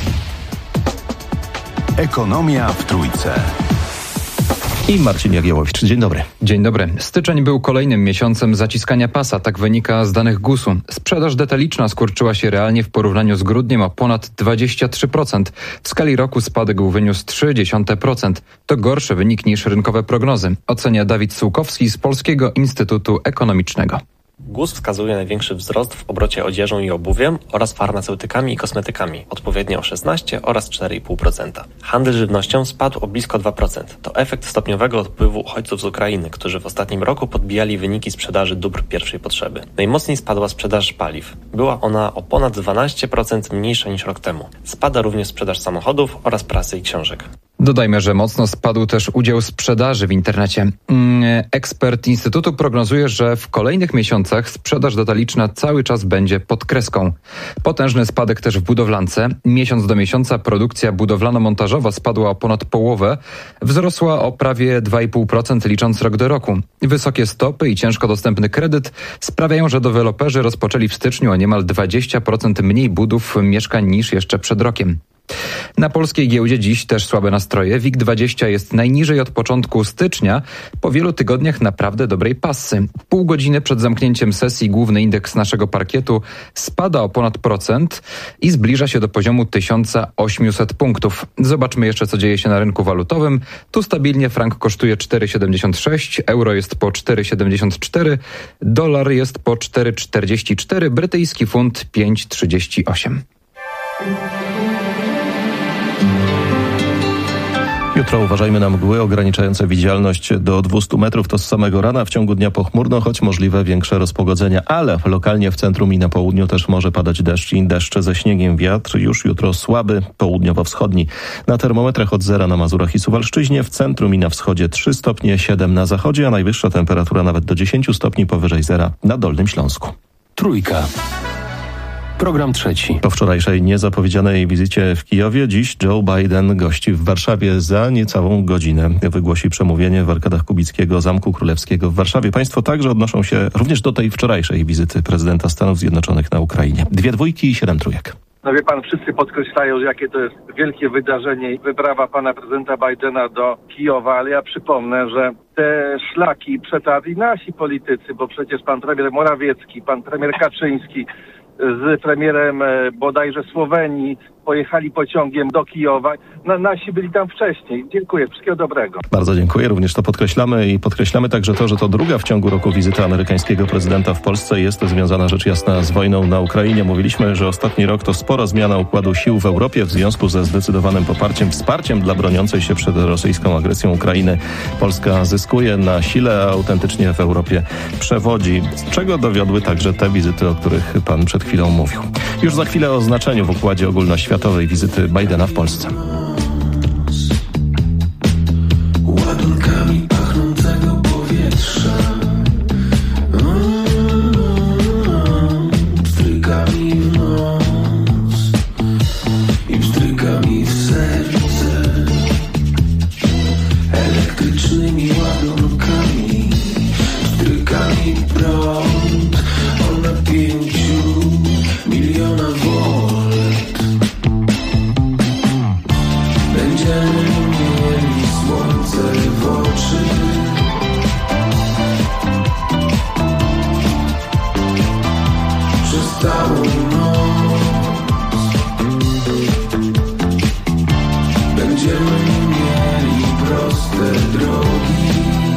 Ekonomia w Trójce. I Marcin Jagiełowicz. Dzień dobry. Dzień dobry. Styczeń był kolejnym miesiącem zaciskania pasa, tak wynika z danych GUS-u. Sprzedaż detaliczna skurczyła się realnie w porównaniu z grudniem o ponad 23%. W skali roku spadek wyniósł 0,3%. To gorszy wynik niż rynkowe prognozy, ocenia Dawid Sułkowski z Polskiego Instytutu Ekonomicznego. GUS wskazuje największy wzrost w obrocie odzieżą i obuwiem oraz farmaceutykami i kosmetykami, odpowiednio o 16% oraz 4,5%. Handel żywnością spadł o blisko 2%. To efekt stopniowego odpływu uchodźców z Ukrainy, którzy w ostatnim roku podbijali wyniki sprzedaży dóbr pierwszej potrzeby. Najmocniej spadła sprzedaż paliw. Była ona o ponad 12% mniejsza niż rok temu. Spada również sprzedaż samochodów oraz prasy i książek. Dodajmy, że mocno spadł też udział sprzedaży w internecie. Ekspert Instytutu prognozuje, że w kolejnych miesiącach sprzedaż detaliczna cały czas będzie pod kreską. Potężny spadek też w budowlance. Miesiąc do miesiąca produkcja budowlano-montażowa spadła o ponad połowę, wzrosła o prawie 2,5% licząc rok do roku. Wysokie stopy i ciężko dostępny kredyt sprawiają, że deweloperzy rozpoczęli w styczniu o niemal 20% mniej budów mieszkań niż jeszcze przed rokiem. Na polskiej giełdzie dziś też słabe nastroje. WIG20 jest najniżej od początku stycznia, po wielu tygodniach naprawdę dobrej passy. Pół godziny przed zamknięciem sesji główny indeks naszego parkietu spada o ponad 1% i zbliża się do poziomu 1800 punktów. Zobaczmy jeszcze, co dzieje się na rynku walutowym. Tu stabilnie frank kosztuje 4,76, euro jest po 4,74, dolar jest po 4,44, brytyjski funt 5,38. Jutro uważajmy na mgły ograniczające widzialność do 200 metrów. To z samego rana, w ciągu dnia pochmurno, choć możliwe większe rozpogodzenia. Ale lokalnie w centrum i na południu też może padać deszcz i deszcze ze śniegiem. Wiatr już jutro słaby, południowo-wschodni. Na termometrach od 0 na Mazurach i Suwalszczyźnie, w centrum i na wschodzie 3 stopnie, 7 na zachodzie, a najwyższa temperatura nawet do 10 stopni powyżej zera na Dolnym Śląsku. Trójka. Program trzeci. Po wczorajszej niezapowiedzianej wizycie w Kijowie dziś Joe Biden gości w Warszawie. Za niecałą godzinę wygłosi przemówienie w Arkadach Kubickiego Zamku Królewskiego w Warszawie. Państwo także odnoszą się również do tej wczorajszej wizyty prezydenta Stanów Zjednoczonych na Ukrainie. 2 dwójki i 7 trójek. No wie pan, wszyscy podkreślają, jakie to jest wielkie wydarzenie i wyprawa pana prezydenta Bidena do Kijowa, ale ja przypomnę, że te szlaki przetarli nasi politycy, bo przecież pan premier Morawiecki, pan premier Kaczyński z premierem bodajże Słowenii pojechali pociągiem do Kijowa. Nasi byli tam wcześniej. Dziękuję. Wszystkiego dobrego. Bardzo dziękuję. Również to podkreślamy i podkreślamy także to, że to druga w ciągu roku wizyta amerykańskiego prezydenta w Polsce. Jest związana rzecz jasna z wojną na Ukrainie. Mówiliśmy, że ostatni rok to spora zmiana układu sił w Europie w związku ze zdecydowanym wsparciem dla broniącej się przed rosyjską agresją Ukrainy. Polska zyskuje na sile, a autentycznie w Europie przewodzi. Z czego dowiodły także te wizyty, o których pan przed chwilą mówił. Już za chwilę o znaczeniu w układzie ogólnoświatowej wizyty Bidena w Polsce. Ładunkami pachnącego powietrza, pstrykami w nos i pstrykami w serce, elektrycznymi ładunkami, pstrykami prąd o napięciu 1 000 000 volt. Będziemy mieli słońce w oczy, przez całą noc. Będziemy mieli proste drogi,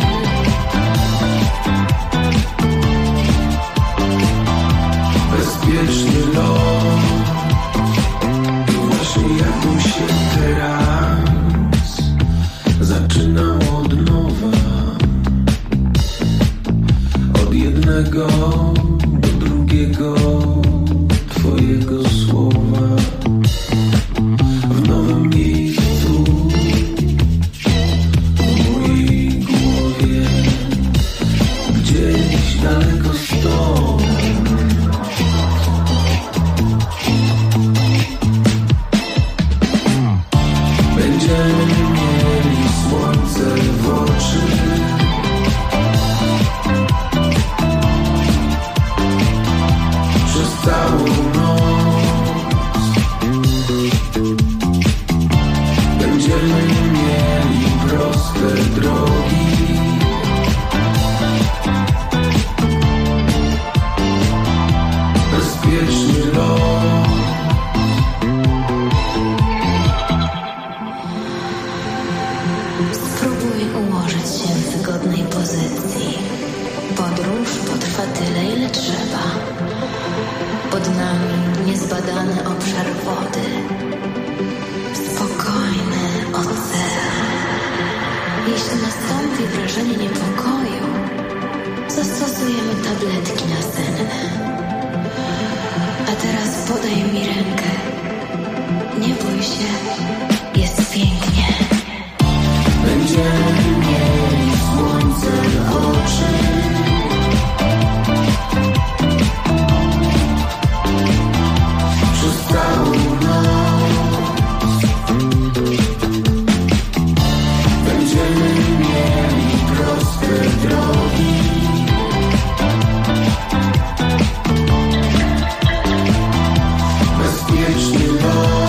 bezpieczny lot. I właśnie jaką się teraz zaczynam od nowa, od jednego do drugiego twojego słowa, w nowym miejscu, w mojej głowie, podróż potrwa tyle, ile trzeba. Pod nami niezbadany obszar wody. Spokojny ocean. Jeśli nastąpi wrażenie niepokoju, zastosujemy tabletki nasenne. A teraz podaj mi rękę. Nie bój się, jest pięknie. Będziemy mieli słońce w oczy. Przez całą noc. Będziemy mieli proste drogi. Bezpieczny lot.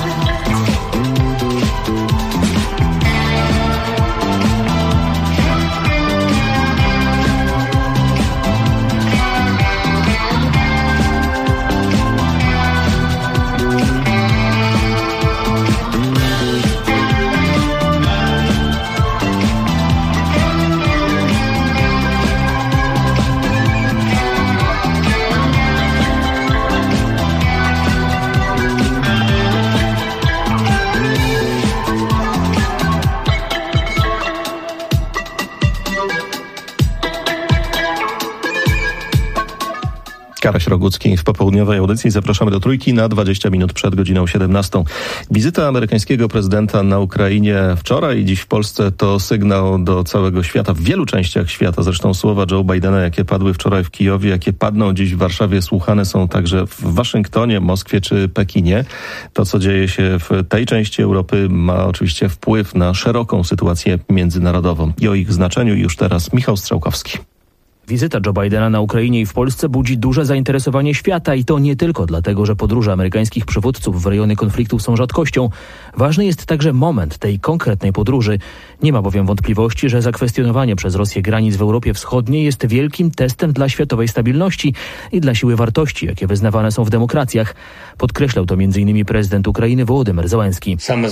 Karaś Rogucki w popołudniowej audycji. Zapraszamy do Trójki na 20 minut przed godziną 17. Wizyta amerykańskiego prezydenta na Ukrainie wczoraj i dziś w Polsce to sygnał do całego świata, w wielu częściach świata. Zresztą słowa Joe Bidena, jakie padły wczoraj w Kijowie, jakie padną dziś w Warszawie, słuchane są także w Waszyngtonie, Moskwie czy Pekinie. To, co dzieje się w tej części Europy, ma oczywiście wpływ na szeroką sytuację międzynarodową. I o ich znaczeniu już teraz Michał Strzałkowski. Wizyta Joe Bidena na Ukrainie i w Polsce budzi duże zainteresowanie świata i to nie tylko dlatego, że podróże amerykańskich przywódców w rejony konfliktów są rzadkością. Ważny jest także moment tej konkretnej podróży. Nie ma bowiem wątpliwości, że zakwestionowanie przez Rosję granic w Europie Wschodniej jest wielkim testem dla światowej stabilności i dla siły wartości, jakie wyznawane są w demokracjach. Podkreślał to m.in. prezydent Ukrainy Wołodymyr Zełenski.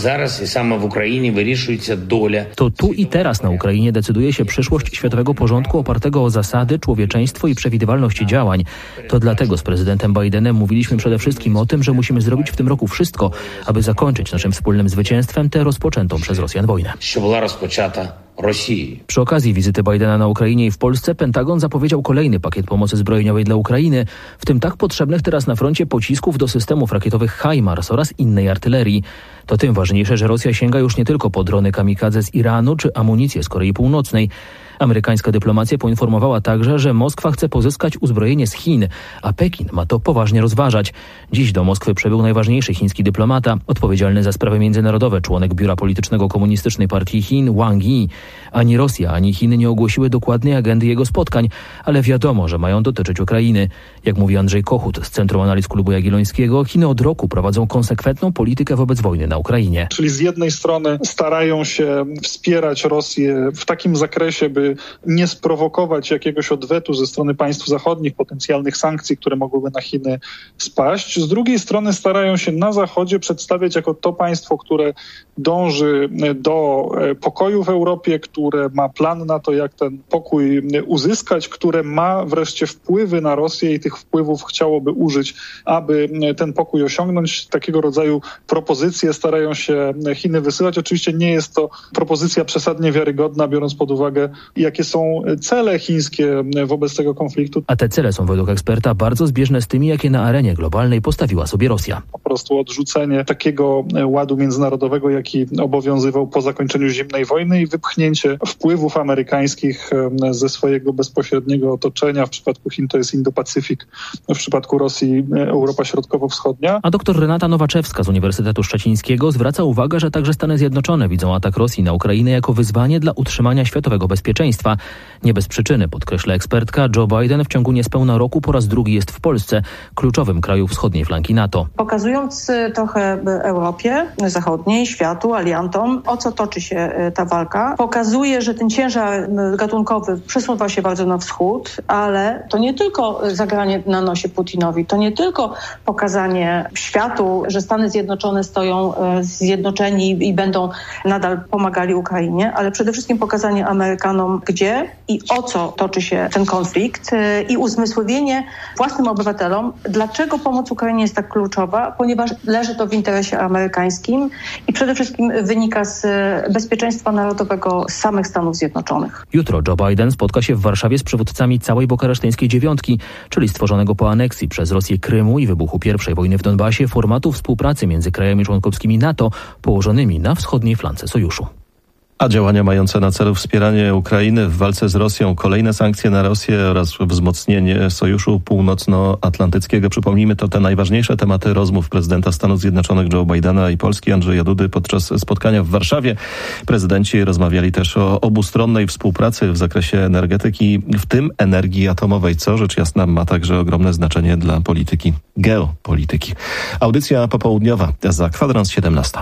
To tu i teraz na Ukrainie decyduje się przyszłość światowego porządku opartego o zasady, człowieczeństwo i przewidywalność działań. To dlatego z prezydentem Bidenem mówiliśmy przede wszystkim o tym, że musimy zrobić w tym roku wszystko, aby zakończyć naszym wspólnym zwycięstwem tę rozpoczętą przez Rosjan wojnę. Przy okazji wizyty Bidena na Ukrainie i w Polsce Pentagon zapowiedział kolejny pakiet pomocy zbrojeniowej dla Ukrainy, w tym tak potrzebnych teraz na froncie pocisków do systemów rakietowych HIMARS oraz innej artylerii. To tym ważniejsze, że Rosja sięga już nie tylko po drony kamikadze z Iranu czy amunicję z Korei Północnej. Amerykańska dyplomacja poinformowała także, że Moskwa chce pozyskać uzbrojenie z Chin, a Pekin ma to poważnie rozważać. Dziś do Moskwy przybył najważniejszy chiński dyplomata, odpowiedzialny za sprawy międzynarodowe, członek Biura Politycznego Komunistycznej Partii Chin, Wang Yi. Ani Rosja, ani Chiny nie ogłosiły dokładnej agendy jego spotkań, ale wiadomo, że mają dotyczyć Ukrainy. Jak mówi Andrzej Kochut z Centrum Analiz Klubu Jagiellońskiego, Chiny od roku prowadzą konsekwentną politykę wobec wojny na Ukrainie. Czyli z jednej strony starają się wspierać Rosję w takim zakresie, by nie sprowokować jakiegoś odwetu ze strony państw zachodnich, potencjalnych sankcji, które mogłyby na Chiny spaść. Z drugiej strony starają się na Zachodzie przedstawiać jako to państwo, które dąży do pokoju w Europie, które ma plan na to, jak ten pokój uzyskać, które ma wreszcie wpływy na Rosję i tych wpływów chciałoby użyć, aby ten pokój osiągnąć. Takiego rodzaju propozycje starają się Chiny wysyłać. Oczywiście nie jest to propozycja przesadnie wiarygodna, biorąc pod uwagę, jakie są cele chińskie wobec tego konfliktu. A te cele są według eksperta bardzo zbieżne z tymi, jakie na arenie globalnej postawiła sobie Rosja. Po prostu odrzucenie takiego ładu międzynarodowego, jaki obowiązywał po zakończeniu zimnej wojny i wypchnięcie wpływów amerykańskich ze swojego bezpośredniego otoczenia. W przypadku Chin to jest Indo-Pacyfik, w przypadku Rosji Europa Środkowo-Wschodnia. A doktor Renata Nowaczewska z Uniwersytetu Szczecińskiego zwraca uwagę, że także Stany Zjednoczone widzą atak Rosji na Ukrainę jako wyzwanie dla utrzymania światowego bezpieczeństwa. Nie bez przyczyny, podkreśla ekspertka, Joe Biden w ciągu niespełna roku po raz drugi jest w Polsce, kluczowym kraju wschodniej flanki NATO. Pokazując trochę Europie Zachodniej, światu, aliantom, o co toczy się ta walka, pokazuje, że ten ciężar gatunkowy przesuwa się bardzo na wschód, ale to nie tylko zagranie na nosie Putinowi, to nie tylko pokazanie światu, że Stany Zjednoczone stoją zjednoczeni i będą nadal pomagali Ukrainie, ale przede wszystkim pokazanie Amerykanom, gdzie i o co toczy się ten konflikt i uzmysłowienie własnym obywatelom, dlaczego pomoc Ukrainie jest tak kluczowa, ponieważ leży to w interesie amerykańskim i przede wszystkim wynika z bezpieczeństwa narodowego samych Stanów Zjednoczonych. Jutro Joe Biden spotka się w Warszawie z przywódcami całej bukareszteńskiej dziewiątki, czyli stworzonego po aneksji przez Rosję Krymu i wybuchu I wojny w Donbasie formatu współpracy między krajami członkowskimi NATO położonymi na wschodniej flance sojuszu. A działania mające na celu wspieranie Ukrainy w walce z Rosją, kolejne sankcje na Rosję oraz wzmocnienie Sojuszu Północnoatlantyckiego. Przypomnijmy, to te najważniejsze tematy rozmów prezydenta Stanów Zjednoczonych Joe Bidena i Polski Andrzeja Dudy podczas spotkania w Warszawie. Prezydenci rozmawiali też o obustronnej współpracy w zakresie energetyki, w tym energii atomowej, co rzecz jasna ma także ogromne znaczenie dla polityki, geopolityki. Audycja popołudniowa za kwadrans 17.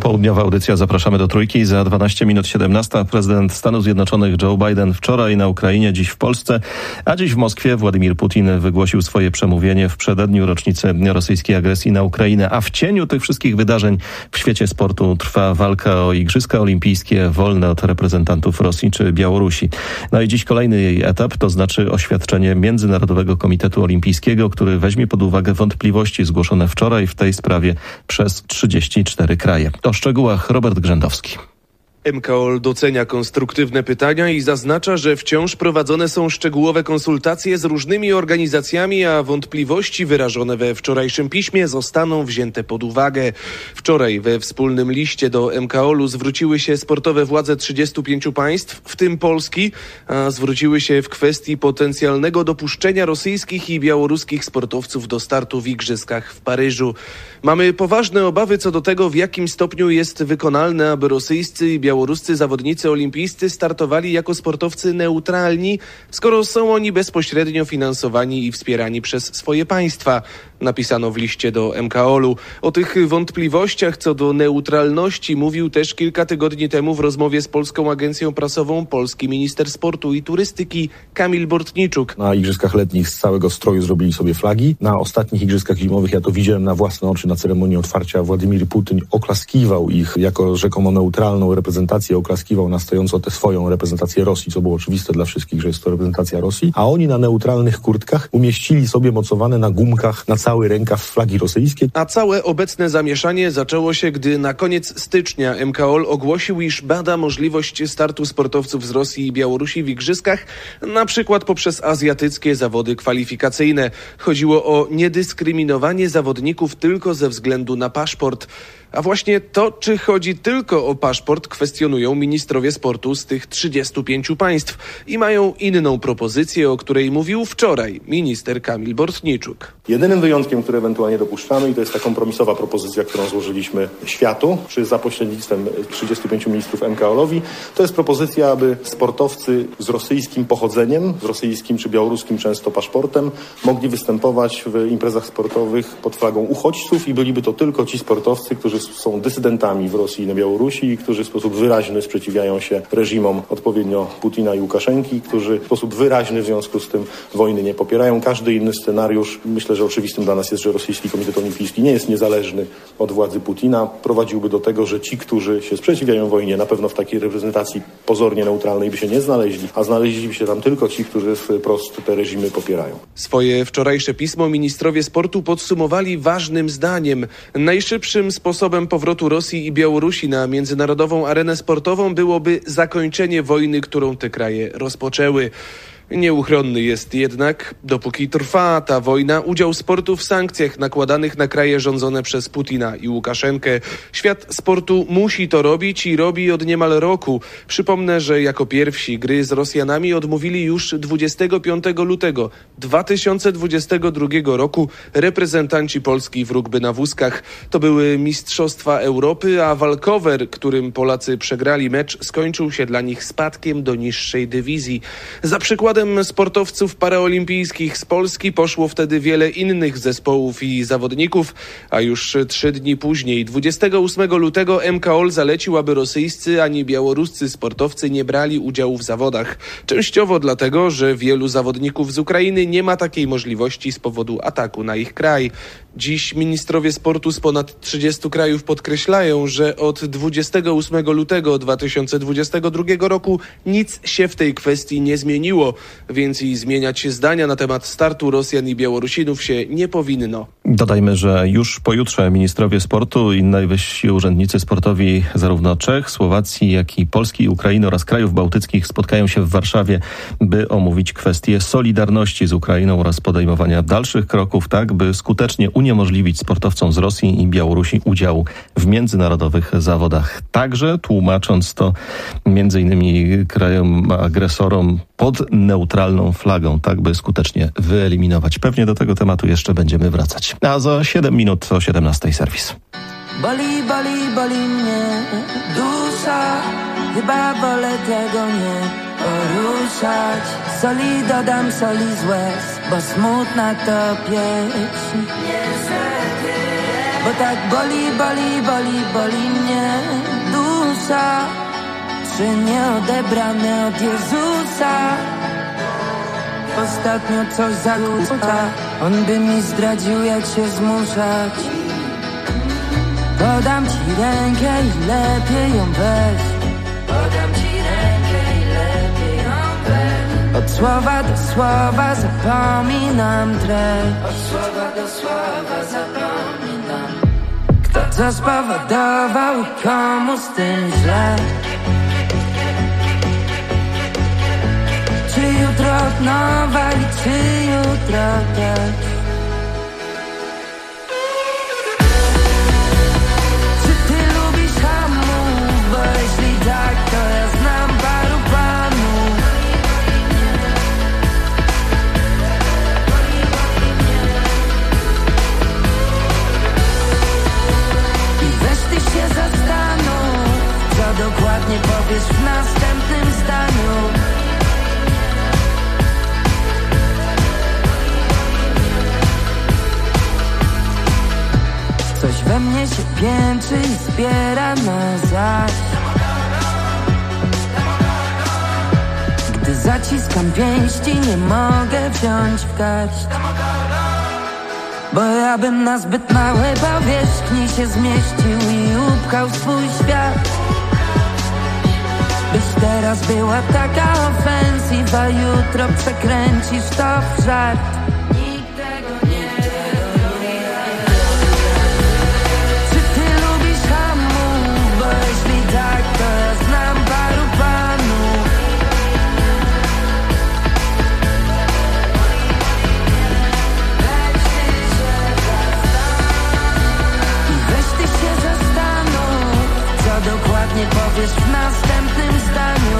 Popołudniowa audycja. Zapraszamy do Trójki. Za 12 minut 17. Prezydent Stanów Zjednoczonych Joe Biden wczoraj na Ukrainie, dziś w Polsce, a dziś w Moskwie Władimir Putin wygłosił swoje przemówienie w przededniu rocznicy rosyjskiej agresji na Ukrainę. A w cieniu tych wszystkich wydarzeń w świecie sportu trwa walka o Igrzyska Olimpijskie wolne od reprezentantów Rosji czy Białorusi. No i dziś kolejny jej etap, to znaczy oświadczenie Międzynarodowego Komitetu Olimpijskiego, który weźmie pod uwagę wątpliwości zgłoszone wczoraj w tej sprawie przez 34 kraje. O szczegółach Robert Grzędowski. MKOL docenia konstruktywne pytania i zaznacza, że wciąż prowadzone są szczegółowe konsultacje z różnymi organizacjami, a wątpliwości wyrażone we wczorajszym piśmie zostaną wzięte pod uwagę. Wczoraj we wspólnym liście do MKOL-u zwróciły się sportowe władze 35 państw, w tym Polski, a zwróciły się w kwestii potencjalnego dopuszczenia rosyjskich i białoruskich sportowców do startu w Igrzyskach w Paryżu. Mamy poważne obawy co do tego, w jakim stopniu jest wykonalne, aby rosyjscy i białoruscy zawodnicy olimpijscy startowali jako sportowcy neutralni, skoro są oni bezpośrednio finansowani i wspierani przez swoje państwa, napisano w liście do MKOL-u. O tych wątpliwościach co do neutralności mówił też kilka tygodni temu w rozmowie z Polską Agencją Prasową polski minister sportu i turystyki Kamil Bortniczuk. Na Igrzyskach Letnich z całego stroju zrobili sobie flagi. Na ostatnich Igrzyskach Zimowych, ja to widziałem na własne oczy na ceremonii otwarcia, Władimir Putin oklaskiwał ich jako rzekomo neutralną reprezentację, oklaskiwał na stojąco tę swoją reprezentację Rosji, co było oczywiste dla wszystkich, że jest to reprezentacja Rosji, a oni na neutralnych kurtkach umieścili sobie mocowane na gumkach na cały rękaw flagi rosyjskie. A całe obecne zamieszanie zaczęło się, gdy na koniec stycznia MKOL ogłosił, iż bada możliwość startu sportowców z Rosji i Białorusi w Igrzyskach, na przykład poprzez azjatyckie zawody kwalifikacyjne. Chodziło o niedyskryminowanie zawodników tylko ze względu na paszport. A właśnie to, czy chodzi tylko o paszport, kwestionują ministrowie sportu z tych 35 państw i mają inną propozycję, o której mówił wczoraj minister Kamil Bortniczuk. Jedynym wyjątkiem, który ewentualnie dopuszczamy, i to jest ta kompromisowa propozycja, którą złożyliśmy światu, za pośrednictwem 35 ministrów MKOL-owi, to jest propozycja, aby sportowcy z rosyjskim pochodzeniem, z rosyjskim czy białoruskim często paszportem, mogli występować w imprezach sportowych pod flagą uchodźców i byliby to tylko ci sportowcy, którzy są dysydentami w Rosji i na Białorusi i którzy w sposób wyraźny sprzeciwiają się reżimom odpowiednio Putina i Łukaszenki, którzy w sposób wyraźny w związku z tym wojny nie popierają. Każdy inny scenariusz, myślę, że oczywistym dla nas jest, że Rosyjski Komitet Olimpijski nie jest niezależny od władzy Putina, prowadziłby do tego, że ci, którzy się sprzeciwiają wojnie, na pewno w takiej reprezentacji pozornie neutralnej by się nie znaleźli, a znaleźliby się tam tylko ci, którzy wprost te reżimy popierają. Swoje wczorajsze pismo ministrowie sportu podsumowali ważnym zdaniem. Najszybszym sposobem powrotu Rosji i Białorusi na międzynarodową arenę sportową byłoby zakończenie wojny, którą te kraje rozpoczęły. Nieuchronny jest jednak, dopóki trwa ta wojna, udział sportu w sankcjach nakładanych na kraje rządzone przez Putina i Łukaszenkę. Świat sportu musi to robić i robi od niemal roku. Przypomnę, że jako pierwsi gry z Rosjanami odmówili już 25 lutego 2022 roku reprezentanci Polski w rugby na wózkach. To były Mistrzostwa Europy, a walkover, którym Polacy przegrali mecz, skończył się dla nich spadkiem do niższej dywizji. Za przykładem sportowców paraolimpijskich z Polski poszło wtedy wiele innych zespołów i zawodników, a już 3 dni później, 28 lutego MKOL zalecił, aby rosyjscy ani białoruscy sportowcy nie brali udziału w zawodach. Częściowo dlatego, że wielu zawodników z Ukrainy nie ma takiej możliwości z powodu ataku na ich kraj. Dziś ministrowie sportu z ponad 30 krajów podkreślają, że od 28 lutego 2022 roku nic się w tej kwestii nie zmieniło, więc i zmieniać zdania na temat startu Rosjan i Białorusinów się nie powinno. Dodajmy, że już pojutrze ministrowie sportu i najwyżsi urzędnicy sportowi zarówno Czech, Słowacji, jak i Polski i Ukrainy oraz krajów bałtyckich spotkają się w Warszawie, by omówić kwestię solidarności z Ukrainą oraz podejmowania dalszych kroków, tak by skutecznie uniemożliwić sportowcom z Rosji i Białorusi udział w międzynarodowych zawodach. Także tłumacząc to między innymi krajom agresorom pod neutralną flagą, tak by skutecznie wyeliminować. Pewnie do tego tematu jeszcze będziemy wracać. A za 7 minut o 17 serwis. Boli mnie dusza, chyba wolę tego nie poruszać. Soli dodam soli z łez, bo smutna to pieśń. Niestety Bo tak boli mnie dusza, czy nie odebrane od Jezusa. Ostatnio coś zakłóca, on by mi zdradził, jak się zmuszać. Podam ci rękę i lepiej ją weź. Podam ci rękę i lepiej ją weź. Od słowa do słowa zapominam treść. Od słowa do słowa zapominam. Kto co spowodował i komu z tym źle? Czy jutro od nowa i czy jutro też? Czy ty lubisz hamów? Bo jeśli tak, to ja znam paru panów. I weź ty się zastanów, co dokładnie powiesz w następnym zdaniu. Coś we mnie się piętrzy i zbiera na zaś. Gdy zaciskam pięści, nie mogę wziąć w garść. Bo ja bym na zbyt małej powierzchni się zmieścił i upchał swój świat. Byś teraz była taka ofensywa, jutro przekręcisz to w żart. Nie powiesz w następnym zdaniu.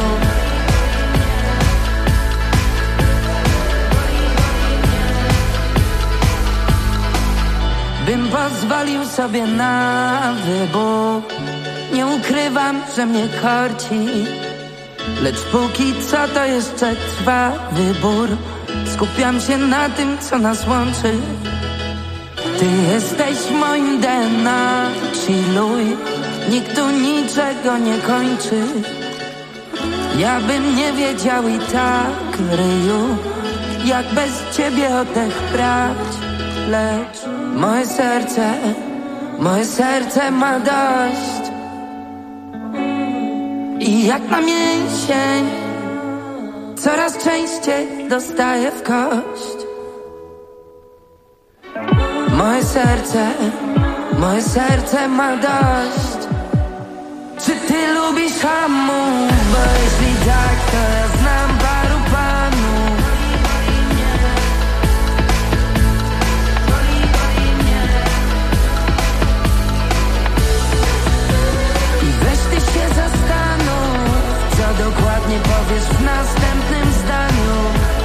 Bym pozwolił sobie na wybór. Nie ukrywam, że mnie korci, lecz póki co to jeszcze trwa wybór. Skupiam się na tym, co nas łączy. Ty jesteś moim DNA, chilluj. Nikt tu niczego nie kończy. Ja bym nie wiedział i tak, ryju, jak bez ciebie oddech brać. Lecz moje serce ma dość. I jak na mięsień coraz częściej dostaję w kość. Moje serce ma dość. Czy ty lubisz hamów? Bo jeśli tak, to ja znam paru panów. I weź ty się zastanów, co dokładnie powiesz w następnym zdaniu.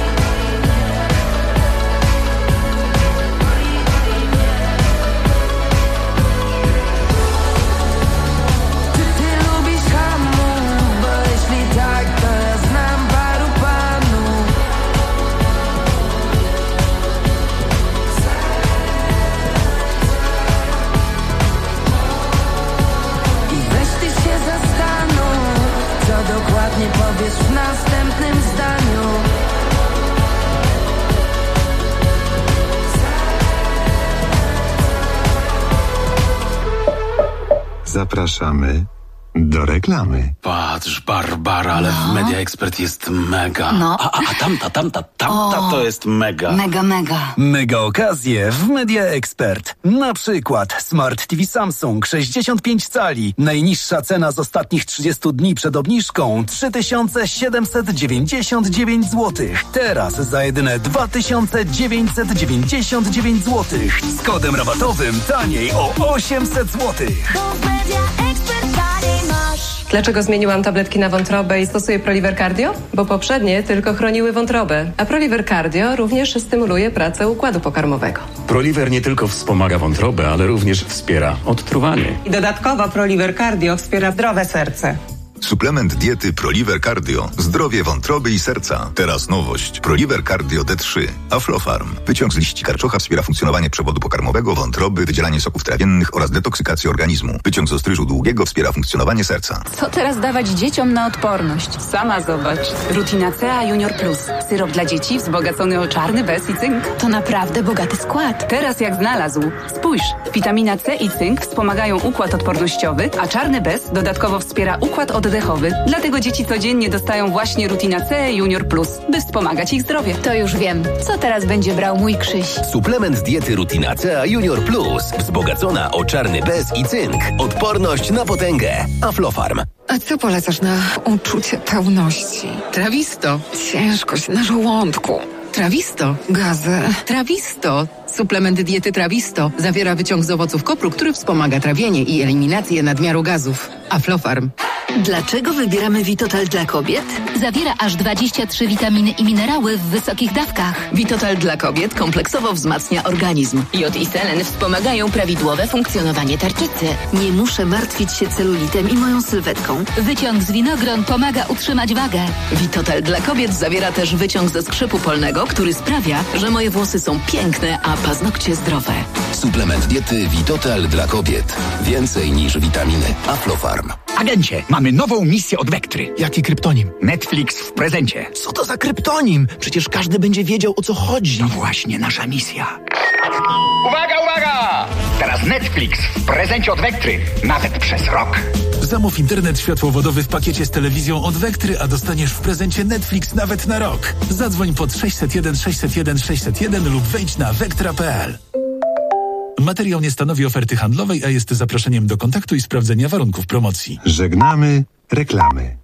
Dokładnie powiesz w następnym zdaniu. Zapraszamy do reklamy. Patrz, Barbara, ale w Media Expert jest mega. No. A tamta to jest mega. Mega. Mega okazje w Media Expert. Na przykład Smart TV Samsung 65 cali. Najniższa cena z ostatnich 30 dni przed obniżką 3799 zł. Teraz za jedyne 2999 zł. Z kodem rabatowym taniej o 800 zł. Dlaczego zmieniłam tabletki na wątrobę i stosuję Proliver Cardio? Bo poprzednie tylko chroniły wątrobę, a Proliver Cardio również stymuluje pracę układu pokarmowego. Proliver nie tylko wspomaga wątrobę, ale również wspiera odtruwanie. I dodatkowo Proliver Cardio wspiera zdrowe serce. Suplement diety ProLiver Cardio. Zdrowie wątroby i serca. Teraz nowość. ProLiver Cardio D3. Aflofarm. Wyciąg z liści karczocha wspiera funkcjonowanie przewodu pokarmowego, wątroby, wydzielanie soków trawiennych oraz detoksykację organizmu. Wyciąg z ostryżu długiego wspiera funkcjonowanie serca. Co teraz dawać dzieciom na odporność? Sama zobacz. Rutinacea Junior Plus. Syrop dla dzieci wzbogacony o czarny bez i cynk. To naprawdę bogaty skład. Teraz jak znalazł. Spójrz. Witamina C i cynk wspomagają układ odpornościowy, a czarny bez dodatkowo wspiera układ oddechowy. Dlatego dzieci codziennie dostają właśnie Rutinacea Junior Plus, by wspomagać ich zdrowie. To już wiem. Co teraz będzie brał mój Krzyś? Suplement diety Rutinacea Junior Plus. Wzbogacona o czarny bez i cynk. Odporność na potęgę. Aflofarm. A co polecasz na uczucie pełności? Trawisto. Ciężkość na żołądku. Trawisto. Gazy. Trawisto. Suplement diety Trawisto zawiera wyciąg z owoców kopru, który wspomaga trawienie i eliminację nadmiaru gazów. Aflofarm. Dlaczego wybieramy Vitotal dla kobiet? Zawiera aż 23 witaminy i minerały w wysokich dawkach. Vitotal dla kobiet kompleksowo wzmacnia organizm. Jod i selen wspomagają prawidłowe funkcjonowanie tarczycy. Nie muszę martwić się celulitem i moją sylwetką. Wyciąg z winogron pomaga utrzymać wagę. Vitotal dla kobiet zawiera też wyciąg ze skrzypu polnego, który sprawia, że moje włosy są piękne, a paznokcie zdrowe. Suplement diety Vitotal dla kobiet. Więcej niż witaminy. Aflofarm. Agencie, mamy nową misję od Vectry. Jaki kryptonim? Netflix w prezencie. Co to za kryptonim? Przecież każdy będzie wiedział, o co chodzi. To właśnie nasza misja. Uwaga, uwaga! Teraz Netflix w prezencie od Vectry. Nawet przez rok. Zamów internet światłowodowy w pakiecie z telewizją od Vectry, a dostaniesz w prezencie Netflix nawet na rok. Zadzwoń pod 601 601 601 lub wejdź na vectra.pl. Materiał nie stanowi oferty handlowej, a jest zaproszeniem do kontaktu i sprawdzenia warunków promocji. Żegnamy reklamy.